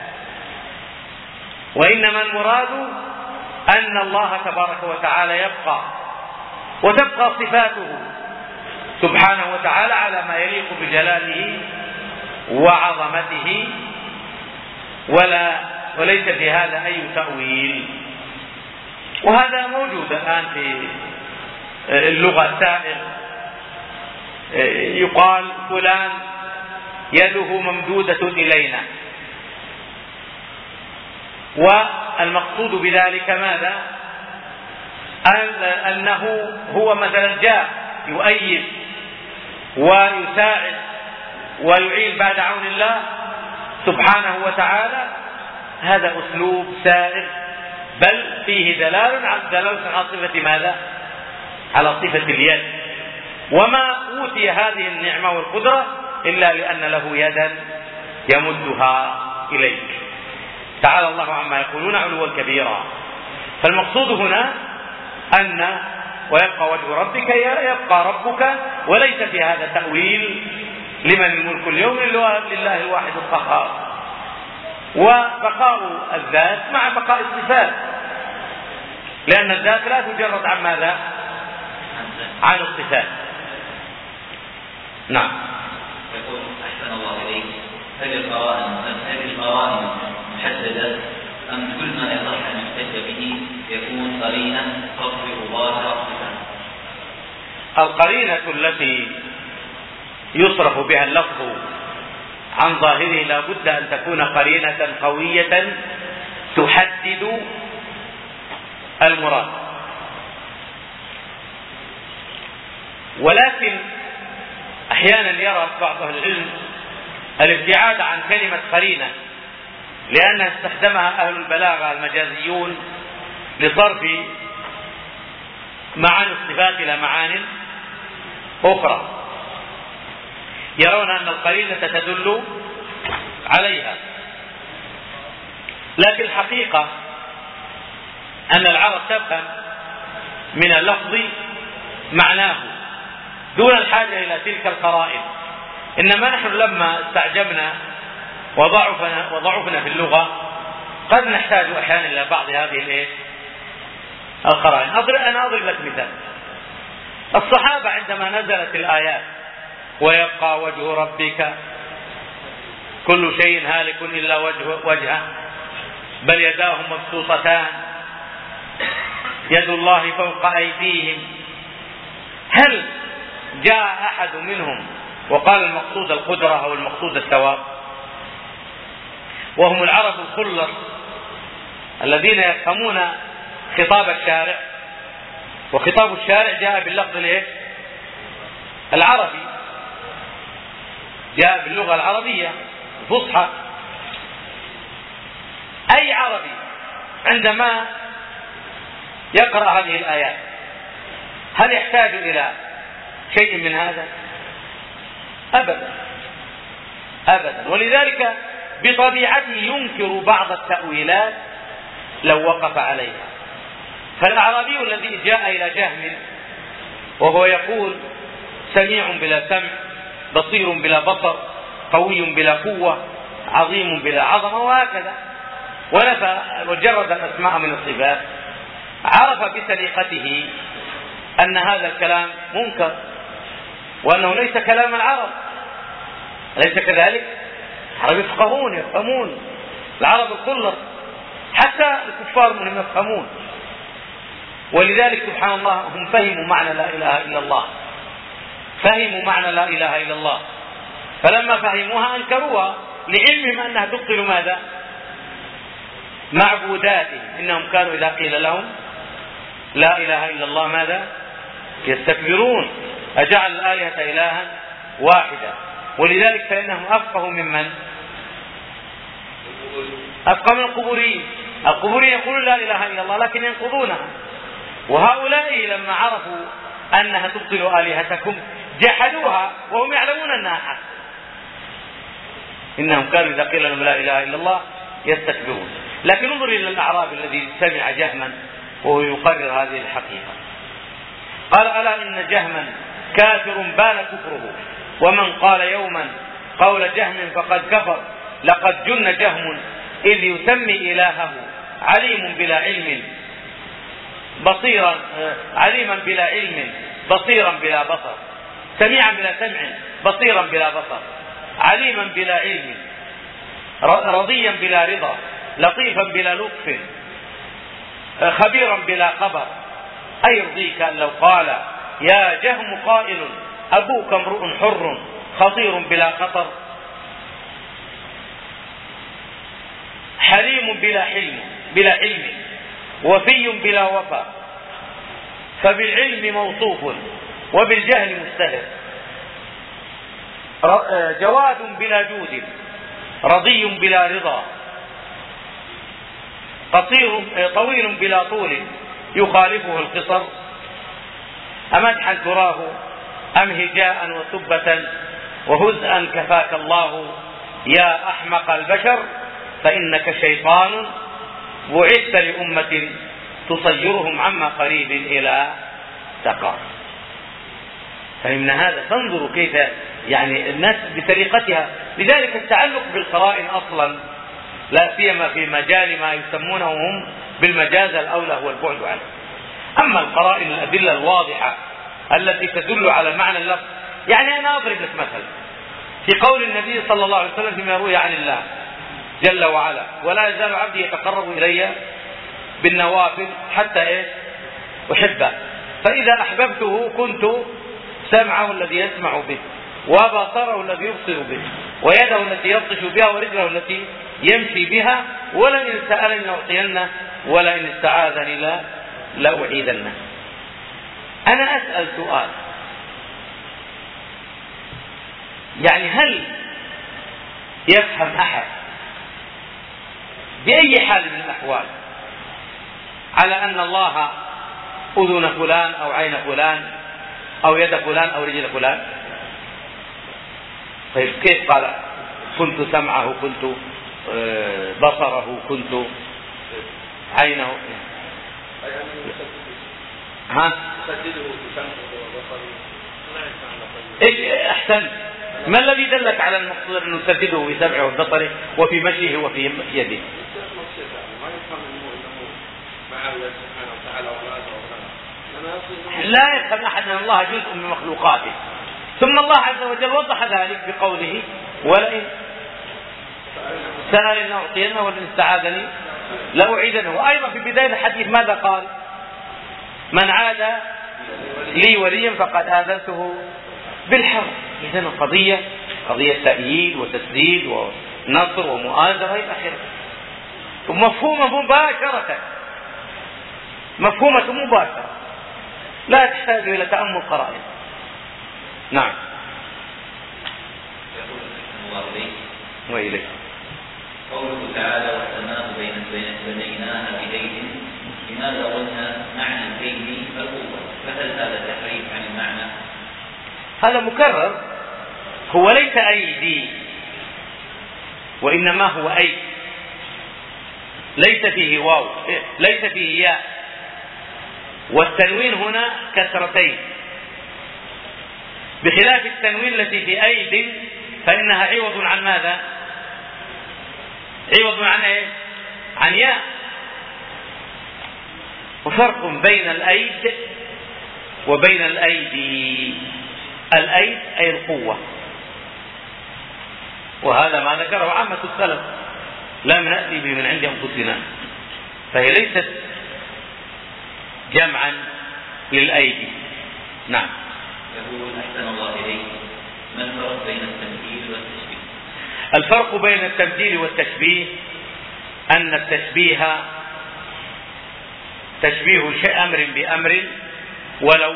وإنما المراد أن الله تبارك وتعالى يبقى وتبقى صفاته سبحانه وتعالى على ما يليق بجلاله وعظمته، وليس في هذا أي تأويل. وهذا موجود الآن في اللغة سائر، يقال فلان يده ممدودة إلينا، والمقصود بذلك ماذا؟ أنه هو مثلا جاء يؤيد ويساعد ويعين بعد عون الله سبحانه وتعالى، هذا أسلوب سائر، بل فيه دلالة على صفة ماذا؟ على صفة اليد. وما أوتي هذه النعمة والقدرة إلا لأن له يدا يمدها إليك. تعالى الله عما يقولون علوا كبيرا. فالمقصود هنا أن ويبقى وجه ربك يبقى ربك، وليس في هذا تأويل لمن الملك اليوم لله الواحد القهار. وبقاء الذات مع بقاء الصفات، لأن الذات لا تجرد عن ماذا؟ عن الصفات. نعم. يقول أحسن الله إليك، هل القرائن محددة أم كل ما يصح أن يحتج به يكون قرينا تظهر ظاهر الصفات؟ القرينة التي يصرف بها اللفظ عن ظاهره لا بد أن تكون قرينة قوية تحدد المراد. ولكن أحيانا يرى بعض أهل العلم الابتعاد عن كلمة قرينة، لأنها استخدمها أهل البلاغة المجازيون لصرف معاني الصفات إلى معان أخرى، يرون أن القرينة تدل عليها. لكن الحقيقة أن العرب تفهم من اللفظ معناه دون الحاجة إلى تلك القرائن. إنما نحن لما استعجبنا وضعفنا في اللغة قد نحتاج أحيانا إلى بعض هذه القرائن. أنا أضرب لك مثال. الصحابة عندما نزلت الآيات ويبقى وجه ربك كل شيء هالك إلا وجهه بل يداه مبسوطتان يد الله فوق أيديهم، هل جاء أحد منهم وقال المقصود القدرة أو المقصود الثواب؟ وهم العرب الخلص الذين يفهمون خطاب الشارع، وخطاب الشارع جاء باللفظ العربي، جاء باللغة العربية الفصحى. أي عربي عندما يقرأ هذه الآيات هل يحتاج إلى شيء من هذا؟ أبدا أبدا. ولذلك بطبيعته ينكر بعض التأويلات لو وقف عليها. فالأعرابي الذي جاء إلى جهم وهو يقول سميع بلا سمع، بصير بلا بصر، قوي بلا قوة، عظيم بلا عظمة، وهكذا، ونفى وجرد الأسماء من الصفات، عرف بسليقته أن هذا الكلام منكر وأنه ليس كلام العرب. أليس كذلك؟ العرب يفهمون العرب الخلص، حتى الكفار منهم يفهمون. ولذلك سبحان الله هم فهموا معنى لا إله إلا الله، فهموا معنى لا إله إلا الله، فلما فهموها أنكروها لعلمهم أنها تبطل ماذا؟ معبوداتهم. إنهم كانوا إذا قيل لهم لا إله إلا الله ماذا؟ يستكبرون، أجعل الآلهة إلها واحدا. ولذلك فإنهم أفقهوا ممن؟ أفقه من القبوريين. القبوريين يقولون لا إله إلا الله لكن ينقضونها، وهؤلاء لما عرفوا أنها تبطل آلهتكم جحدوها وهم يعلمون أنها حق. إنهم كانوا إذا قيل لهم لا إله إلا الله يستكبرون. لكن انظر إلى الأعرابي الذي سمع جهما وهو يقرر هذه الحقيقة، قال ألا إن جهما كافر بان كفره، ومن قال يوما قول جهم فقد كفر، لقد جن جهم إذ يسمي إلهه عليم بلا علم بصيرا، عليما بلا علم بصيرا بلا بصر، سميعا بلا سمع بصيرا بلا بصر، عليما بلا علم رضيا بلا رضا، لطيفا بلا لطف، خبيرا بلا خبر. أيرضيك أن لو قال يا جهم قائل أبوك امرؤ حر خطير بلا خطر، حليم بلا علم وفي بلا وفا، فبالعلم موصوف وبالجهل مستهر. جواد بلا جود، رضي بلا رضا، قصير طويل بلا طول يخالفه القصر، أمدحا تراه أم هجاء وسبة وهزءا كفاك الله يا أحمق البشر، فإنك شيطان بعثت لأمة تصيرهم عما قريب إلى سقر. فمن هذا فانظروا كيف يعني الناس بطريقتها. لذلك التعلق بالقرائن أصلا لا سيما في مجال ما يسمونه هم بالمجاز الأولى هو البعد عنه. أما القرائن الأدلة الواضحة التي تدل على معنى اللفظ، يعني أنا أضرب لك مثلا في قول النبي صلى الله عليه وسلم فيما يروي عن الله جل وعلا: ولا يزال عبدي يتقرب إلي بالنوافل حتى أحبه، فإذا أحببته كنت سمعه الذي يسمع به، وبصره الذي يبصر به، ويده التي يبطش بها، ورجله التي يمشي بها، ولئن سألني لأعطينه، ولئن استعاذني لأعيذنه. أنا أسأل سؤال، يعني هل يفهم أحد بأي حال من الأحوال على أن الله أذن فلان أو عين فلان أو يد فلان أو رجل فلان؟ طيب كيف قال كنت سمعه، كنت بصره، كنت عينه؟ ها؟ أحسن. ما الذي دلك على المقصود أن نسدده بسمعه وبصره وفي مشيه وفي يده؟ لا يفهم أحد أن الله جزء من مخلوقاته. ثم الله عز وجل وضح ذلك بقوله: ولئن سألني لأعطينه ولئن استعاذني لأعيذنه. وأيضا في بداية الحديث ماذا قال؟ من عاد لي وليا فقد آذنته بالحرب. إذن القضية قضية تأييد وتسديد ونصر ومؤازرة إلى آخره، ومفهومة مباشرة، مفهومة مباشرة لا تحتاج إلى تأمل قرائن. نعم. وإليه قوله تعالى: والسماء بنيناها بأيد، لماذا قلنا معنى الأيد القوة؟ فهل هذا تحريف عن المعنى؟ هذا مكرر، هو ليس أيدي وإنما هو أيد، ليس فيه واو، ليس فيه ياء، والتنوين هنا كسرتين، بخلاف التنوين التي في أيد فإنها عوض عن ماذا؟ عوض عن إيه؟ عن ياء. وفرق بين الأيد وبين الأيدي. الأيد أي القوة، وهذا ما ذكره عامة السلف، لم نأتي به من عند أنفسنا، فهي ليست جمعا للأيدي. نعم. يقول: أحسن الله إليك، ما الفرق بين التمثيل والتشبيه؟ الفرق بين التمثيل والتشبيه أن التشبيه تشبيه شيء أمر بأمر ولو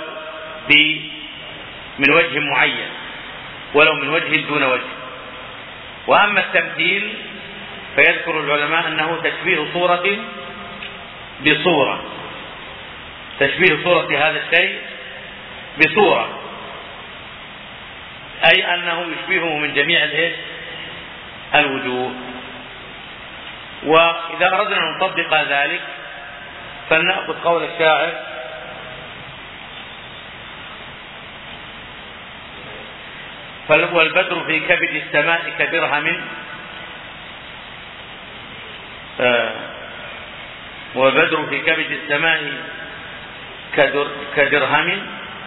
من وجه معين، ولو من وجه دون وجه. وأما التمثيل فيذكر العلماء أنه تشبيه صورة بصورة، تشبيه صورة هذا الشيء بصورة، أي أنه يشبهه من جميع الوجوه. وإذا أردنا أن نطبق ذلك فلنأخذ قول الشاعر: والبدر في كبد السماء كدرهم، والبدر في كبد السماء كدرهم.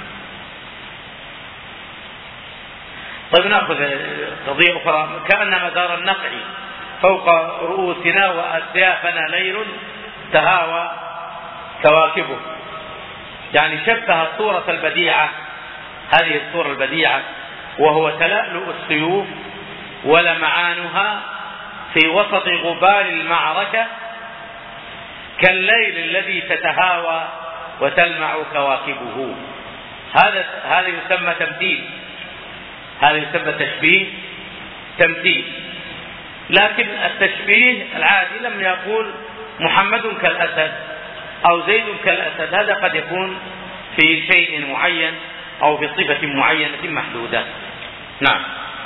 طيب نأخذ قضية أخرى: كأن مدار النقع فوق رؤوسنا وأسيافنا ليل تهاوى كواكبه. يعني شبه الصورة البديعة، هذه الصورة البديعة، وهو تلألؤ السيوف ولمعانها في وسط غبار المعركة كالليل الذي تتهاوى وتلمع كواكبه. هذا يسمى تمثيل، هذا يسمى تشبيه تمثيل. لكن التشبيه العادي لم يقول محمد كالأسد أو زيد كالأسد، هذا قد يكون في شيء معين أو في صفة معينة محدودة. نعم.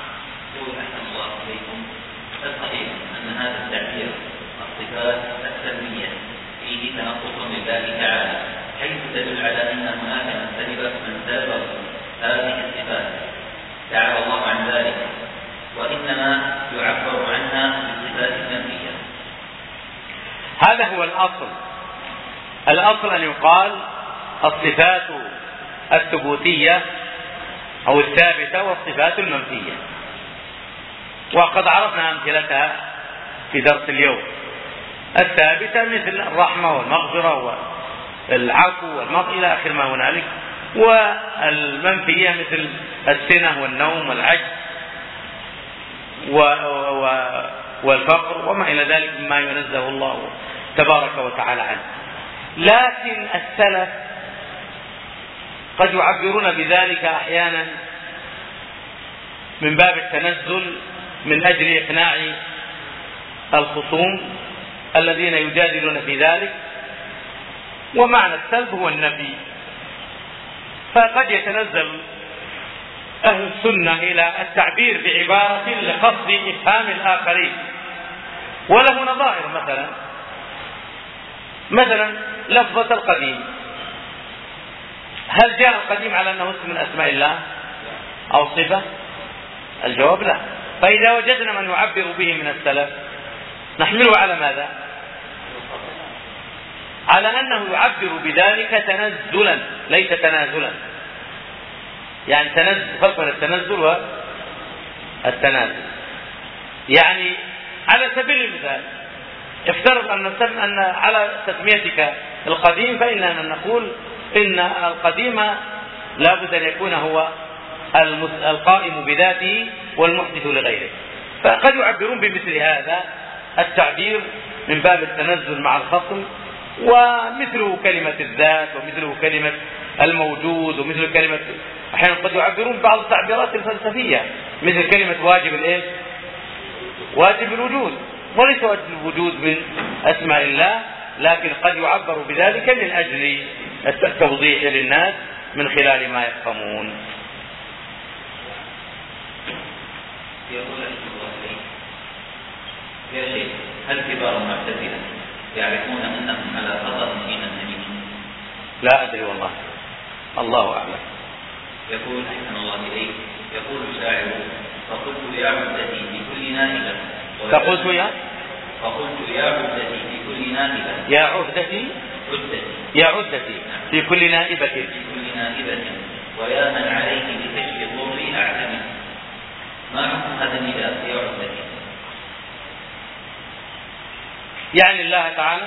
الصحيح أن هذا التعبير الصفات السلبية فيه تنقص لله تعالى، حيث تدل على أن هناك من سبب هذه الصفات تعالى الله عن ذلك، وإنما يعبر عنها بالصفات المنفية. هذا هو الأصل أن يقال الصفات الثبوتية أو الثابتة والصفات المنفية، وقد عرفنا أمثلتها في درس اليوم. الثابتة مثل الرحمة والمغفرة والعفو والمغفرة إلى آخر ما هنالك، والمنفية مثل السنة والنوم والعجز والفقر وما إلى ذلك مما ينزه الله تبارك وتعالى عنه. لكن السلف قد يعبرون بذلك أحيانا من باب التنزل من أجل إقناع الخصوم الذين يجادلون في ذلك، ومعنى السلب هو النفي. فقد يتنزل أهل السنة إلى التعبير بعبارة لقصد إفهام الآخرين، وله نظائر. مثلا لفظة القديم، هل جاء القديم على أنه اسم من أسماء الله أو صفة؟ الجواب لا. فإذا وجدنا من يعبر به من السلف نحمله على ماذا؟ على أنه يعبر بذلك تنزلا ليس تنازلا. يعني فرق بين التنزل والتنازل. يعني على سبيل المثال افترض أن على تسميتك القديم فإننا نقول إن القديم لا بد أن يكون هو القائم بذاته والمحدث لغيره. فقد يعبرون بمثل هذا التعبير من باب التنزل مع الخصم، ومثله كلمة الذات ومثله كلمة الموجود ومثل كلمة أحيانا قد يعبرون بعض التعبيرات الفلسفية مثل كلمة واجب الوجود، وليس واجب الوجود من أسماء الله، لكن قد يعبر بذلك من أجل التوضيح للناس من خلال ما يفهمون. يقول يا شيخ، هل كبار المعتزلة يعرفون أنهم على خطأ حين النبي؟ لا أدري والله، الله أعلم. يقول أحسن الله إليك، يقول الشاعر: فقلت يا عدتي في كل نائبة. فقلت يا عدتي في كل نائبة. يا عدتي في كل نائبة. ويا من عليك بكشف ضري أعتمد. ما حكم هذا النداء يا عدتي؟ يعني الله تعالى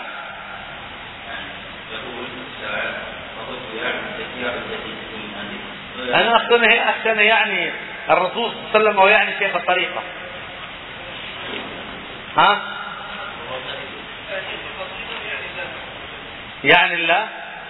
يقول الشاعر: فقلت يا عدتي في كل نائبة. أنا أخشى يعني الرسول صلى الله عليه وسلم أو يعني شيخ الطريقة. يعني الله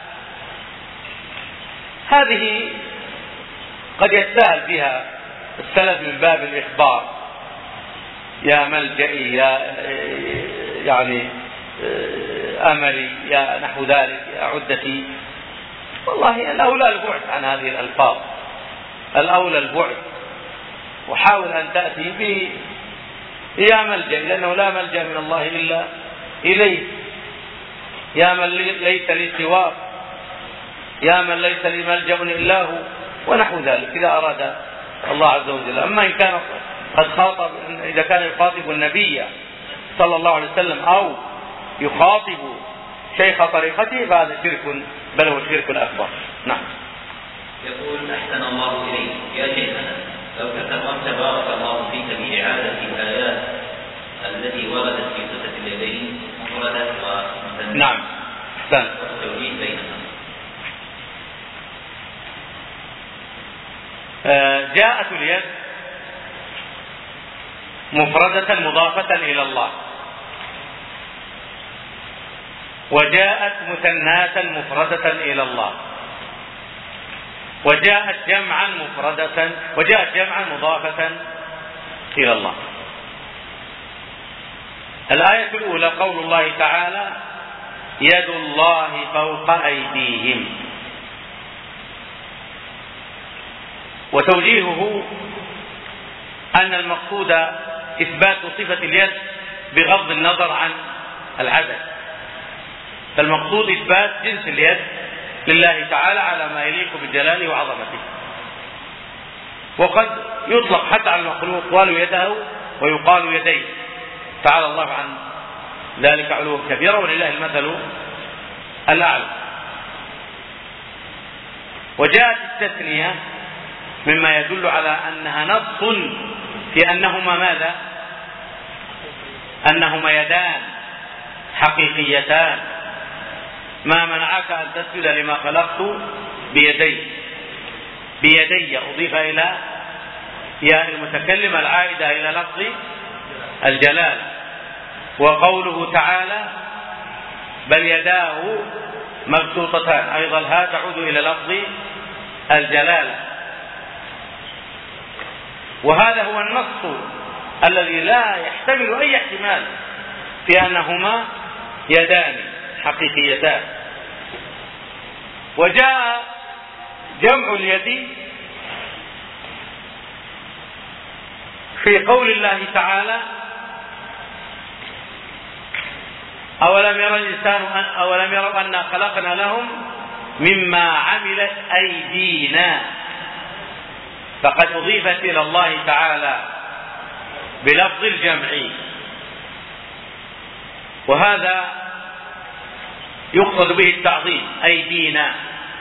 هذه قد يستاهل بها السلف من باب الإخبار: يا ملجئي، يا يعني أملي، يا نحو ذلك، يا عدتي. والله الأولى البعد عن هذه الألفاظ، الأولى البعد، وحاول أن تأتي به يا ملجأ، لأنه لا ملجأ من الله إلا إليه. يا من ليس لي سواك، يا من ليس لي ملجأ إلا هو، ونحو ذلك إذا أراد الله عز وجل. أما إن كان قد خاطب، إذا كان يخاطب النبي صلى الله عليه وسلم أو يخاطب شيخ طريقته فهذا شرك، بل هو شرك أكبر. نعم. يقول أحسن الله إليك يا شيخنا، لو تكرمت بارك الله فيك بإعادة الآيات التي وردت في صفة اليدين مفردة ومثنى. نعم. والتوجيه بينها. جاءت اليد مفردة مضافة إلى الله، وجاءت مثناة مفردة إلى الله. وجاءت جمعا مفردة، وجاءت جمعا مضافة إلى الله. الآية الأولى قول الله تعالى: يد الله فوق أيديهم. وتوجيهه أن المقصود إثبات صفة اليد بغض النظر عن العدد، فالمقصود إثبات جنس اليد لله تعالى على ما يليق بجلاله وعظمته. وقد يطلق حتى على المخلوق قالوا يده ويقال يديه، تعالى الله عن ذلك علوا كبيرا ولله المثل الأعلى. وجاءت التثنية مما يدل على أنها نص في أنهما ماذا؟ أنهما يدان حقيقيتان. ما منعك أن تسجد لما خلقت بيدي أضيف إلى ياء المتكلم العائدة إلى لفظ الجلال. وقوله تعالى: بل يداه مبسوطتان، أيضا ها تعود إلى لفظ الجلالة. وهذا هو النص الذي لا يحتمل أي احتمال في أنهما يدان حقيقيتان. وجاء جمع اليد في قول الله تعالى: أولم يروا أنا خلقنا لهم مما عملت أيدينا، فقد أضيفت إلى الله تعالى بلفظ الجمع. وهذا يقصد به التعظيم، أيدينا.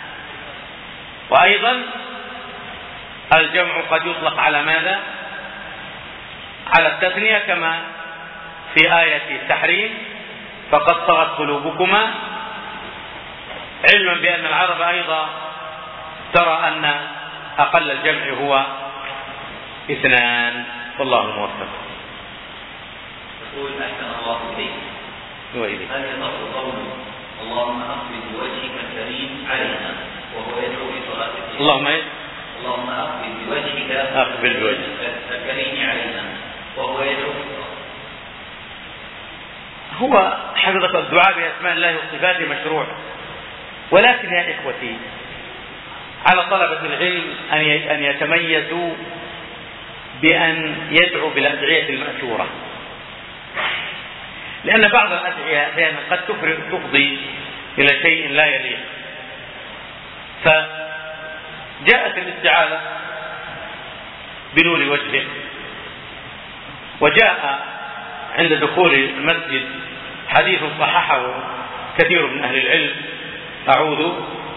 وأيضا الجمع قد يطلق على ماذا؟ على التثنية، كما في آية التحريم: فقد طغت قلوبكما، علما بأن العرب أيضا ترى أن أقل الجمع هو 2. والله موفق. يقول: أحسن الله إليك، هل يصح قوله اللهم أقبل بوجهك الكريم علينا وهو يدعو في صلاته؟ اللهم أقبل بوجهك الكريم علينا وهو يدعو في صلاته. هو حفظة الدعاء بأسماء الله وصفاته مشروع، ولكن يا إخوتي على طلبة العلم أن يتميزوا بأن يدعوا بالأدعية المأثورة، لأن بعض الأدعية أحيانا قد تفضي إلى شيء لا يليق. فجاءت الاستعاذة بنور وجهه، وجاء عند دخول المسجد حديث صححه كثير من أهل العلم: أعوذ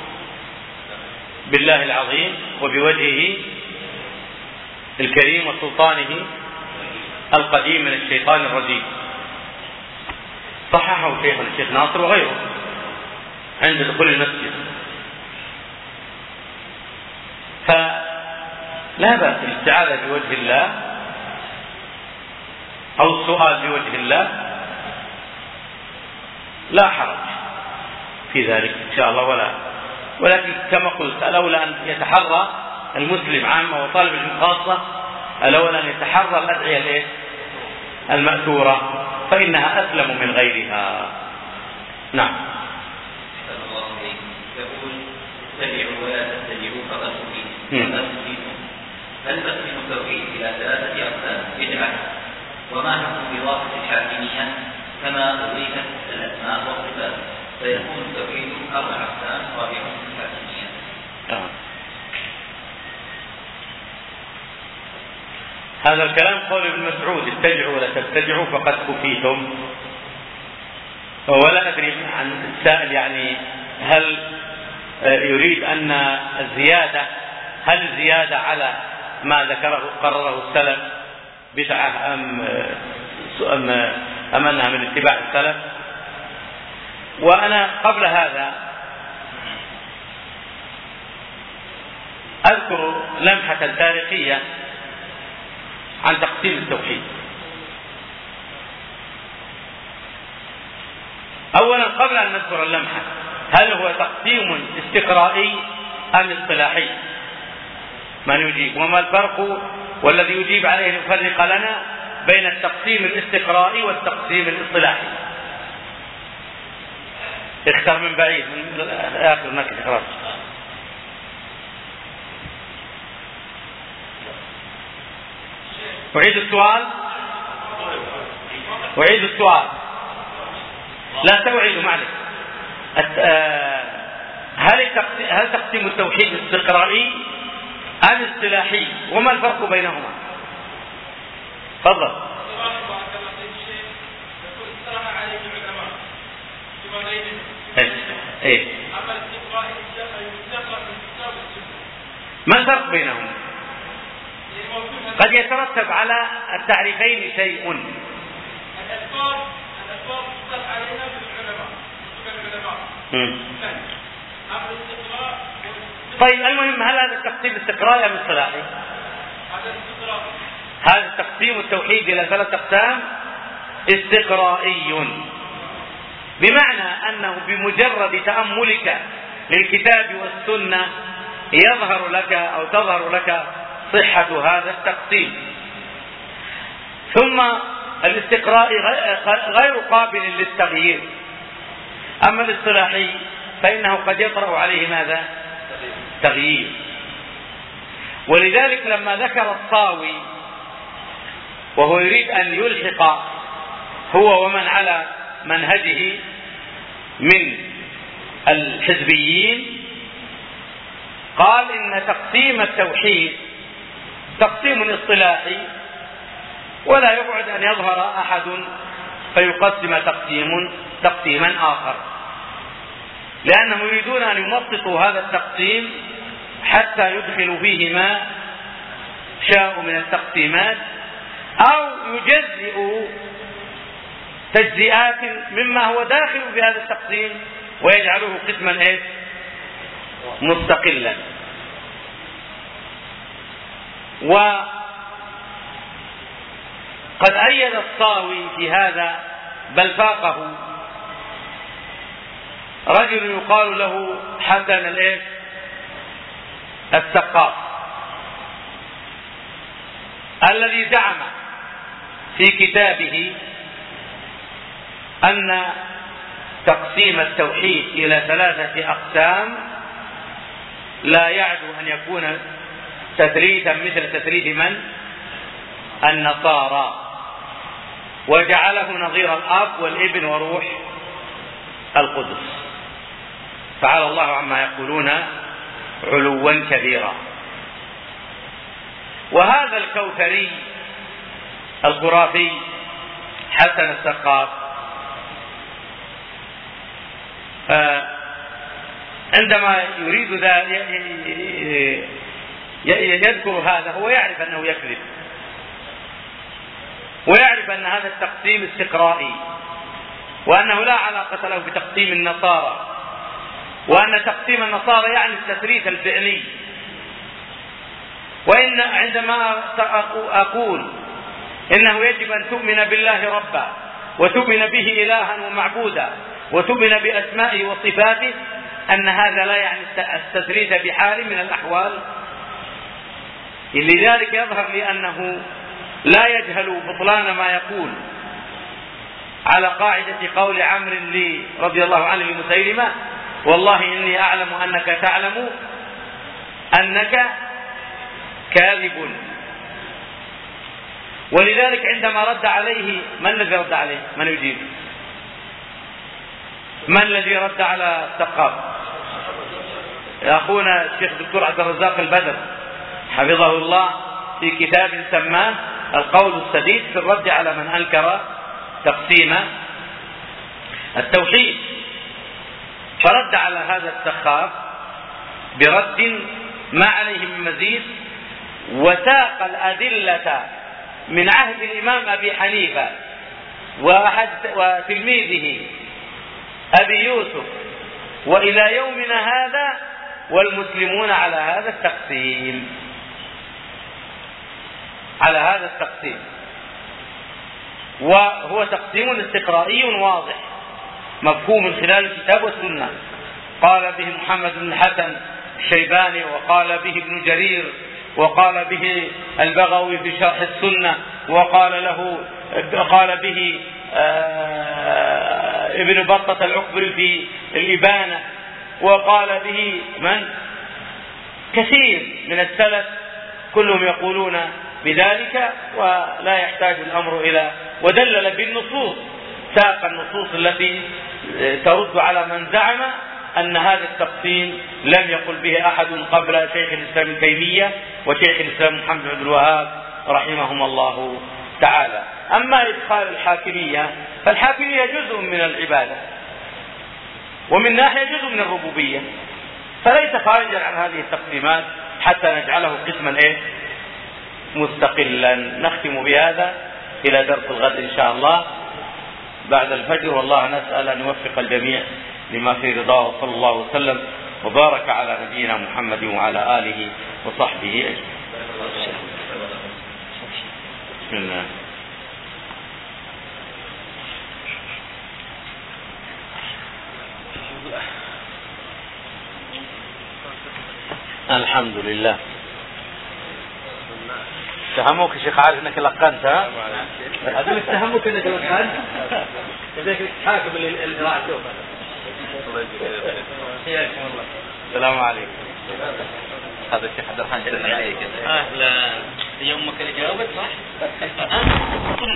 بالله العظيم وبوجهه الكريم وسلطانه القديم من الشيطان الرجيم. صححه شيخنا الشيخ ناصر وغيره عند دخول المسجد. فلا بأس الاستعاذة بوجه الله أو السؤال بوجه الله، لا حرج في ذلك إن شاء الله. ولكن كما قلت، الأولى أن يتحرى المسلم عامة وطالب العلم خاصة، الأولى أن يتحرى الأدعية المأثورة، فإنها أسلم من غيرها. نعم. يقول: اتبعوا ولا تتبعوا فقد تفيدوا. هل تقسيم التوحيد إلى 3 أقسام: بدعة، وما حكم إضافة الحاكمية كما أضيفت الأسماء والصفات، فيكون التوحيد 4 أقسام رابعة الحاكمية. هذا الكلام قول ابن مسعود: اتبعوا ولا تتبعوا فقد كفيتم. ولا أدري عن السائل يعني هل يريد أن الزيادة على ما ذكره قرره السلف بدعة أم أنها من اتباع السلف. وأنا قبل هذا أذكر لمحة تاريخية عن تقسيم التوحيد. أولا قبل أن نذكر اللمحة، هل هو تقسيم استقرائي أم اصطلاحي؟ من يجيب. وما الفرق والذي يجيب عليه أن يفرق لنا بين التقسيم الاستقرائي والتقسيم الاصطلاحي. اختر من بعيد من آخر هناك إخراج. أعيد السؤال. لا توعد معلش. هل تقسيم التوحيد استقرائي أم اصطلاحي؟ وما الفرق بينهما؟ تفضل. ايه ما الفرق بينهما؟ قد يترتب على التعريفين شيء. الألفاظ تطلق عليها بالعلماء. طيب المهم، هل هذا التقسيم استقرائي ام اصطلاحي؟ هذا التقسيم التوحيد الى 3 أقسام استقرائي، بمعنى انه بمجرد تأملك للكتاب والسنة يظهر لك او تظهر لك صحة هذا التقسيم. ثم الاستقرائي غير قابل للتغيير. اما الاصطلاحي فانه قد يطرأ عليه ماذا؟ تغيير. ولذلك لما ذكر الطاوي وهو يريد ان يلحق هو ومن على منهجه من الحزبيين، قال ان تقسيم التوحيد تقسيم اصطلاحي، ولا يبعد ان يظهر احد فيقسم تقسيما اخر، لانهم يريدون ان يمططوا هذا التقسيم حتى يدخلوا فيه ما شاءوا من التقسيمات، او يجزئوا تجزئات مما هو داخل في هذا التقسيم ويجعله قسما مستقلا. وقد أيد الطاوي في هذا بل فاقه رجل يقال له حسن السقاف، الذي زعم في كتابه أن تقسيم التوحيد إلى 3 أقسام لا يعدو أن يكون تثليثا مثل تثليث من؟ النصارى، وجعله نظير الأب والابن وروح القدس، تعالى الله عما يقولون علوا كبيرا. وهذا الكوثري الخرافي حسن السقاف عندما يريد يذكر هذا هو يعرف أنه يكذب، ويعرف أن هذا التقسيم استقرائي، وأنه لا علاقة له بتقسيم النصارى، وأن تقسيم النصارى يعني التثليث الفعلي. وإن عندما أقول إنه يجب أن تؤمن بالله ربا وتؤمن به إلها ومعبودا وتؤمن بأسمائه وصفاته، أن هذا لا يعني التثليث بحال من الأحوال. لذلك يظهر لي أنه لا يجهل بطلان ما يقول، على قاعدة قول عمرو لي رضي الله عنه لمسيلمة: والله إني أعلم أنك تعلم أنك كاذب. ولذلك عندما رد عليه، من الذي رد عليه؟ من يجيب؟ من الذي رد على السقاف؟ أخونا الشيخ الدكتور عبد الرزاق البدر حفظه الله في كتاب سماه القول السديد في الرد على من أنكر تقسيم التوحيد. فرد على هذا السقاف برد ما عليه من مزيد، وساق الأدلة من عهد الإمام أبي حنيفة وتلميذه أبي يوسف وإلى يومنا هذا، والمسلمون على هذا التقسيم، وهو تقسيم استقرائي واضح مفهوم من خلال الكتاب والسنة. قال به محمد بن الحسن الشيباني، وقال به ابن جرير، وقال به البغوي في شرح السنة، قال به ابن بطة العقبري في الإبانة، وقال به من كثير من السلف، كلهم يقولون بذلك، ولا يحتاج الأمر إلى ودلل بالنصوص، ساق النصوص التي ترد على من زعم أن هذا التقسيم لم يقل به أحد قبل شيخ الإسلام ابن تيمية وشيخ الإسلام محمد بن عبد الوهاب رحمهم الله تعالى. أما إدخال الحاكمية، فالحاكمية جزء من العبادة، ومن ناحية جزء من الربوبية، فليس خارجا عن هذه التقسيمات حتى نجعله قسما مستقلا. نختم بهذا إلى درس الغد إن شاء الله بعد الفجر، والله نسأل أن يوفق الجميع لما في رضاه، وصلى الله وسلم وبارك على نبينا محمد وعلى آله وصحبه أجمعين. بسم الله. الحمد لله. اتهموك يا شيخ، عارف انك لقنت، ها؟ هذول اتهموك انك لقنت، كذلك حاكم القراءة. السلام عليكم. هذا الشيخ عبد الرحمن عليك. اهلا. يومك اللي جاوبت صح؟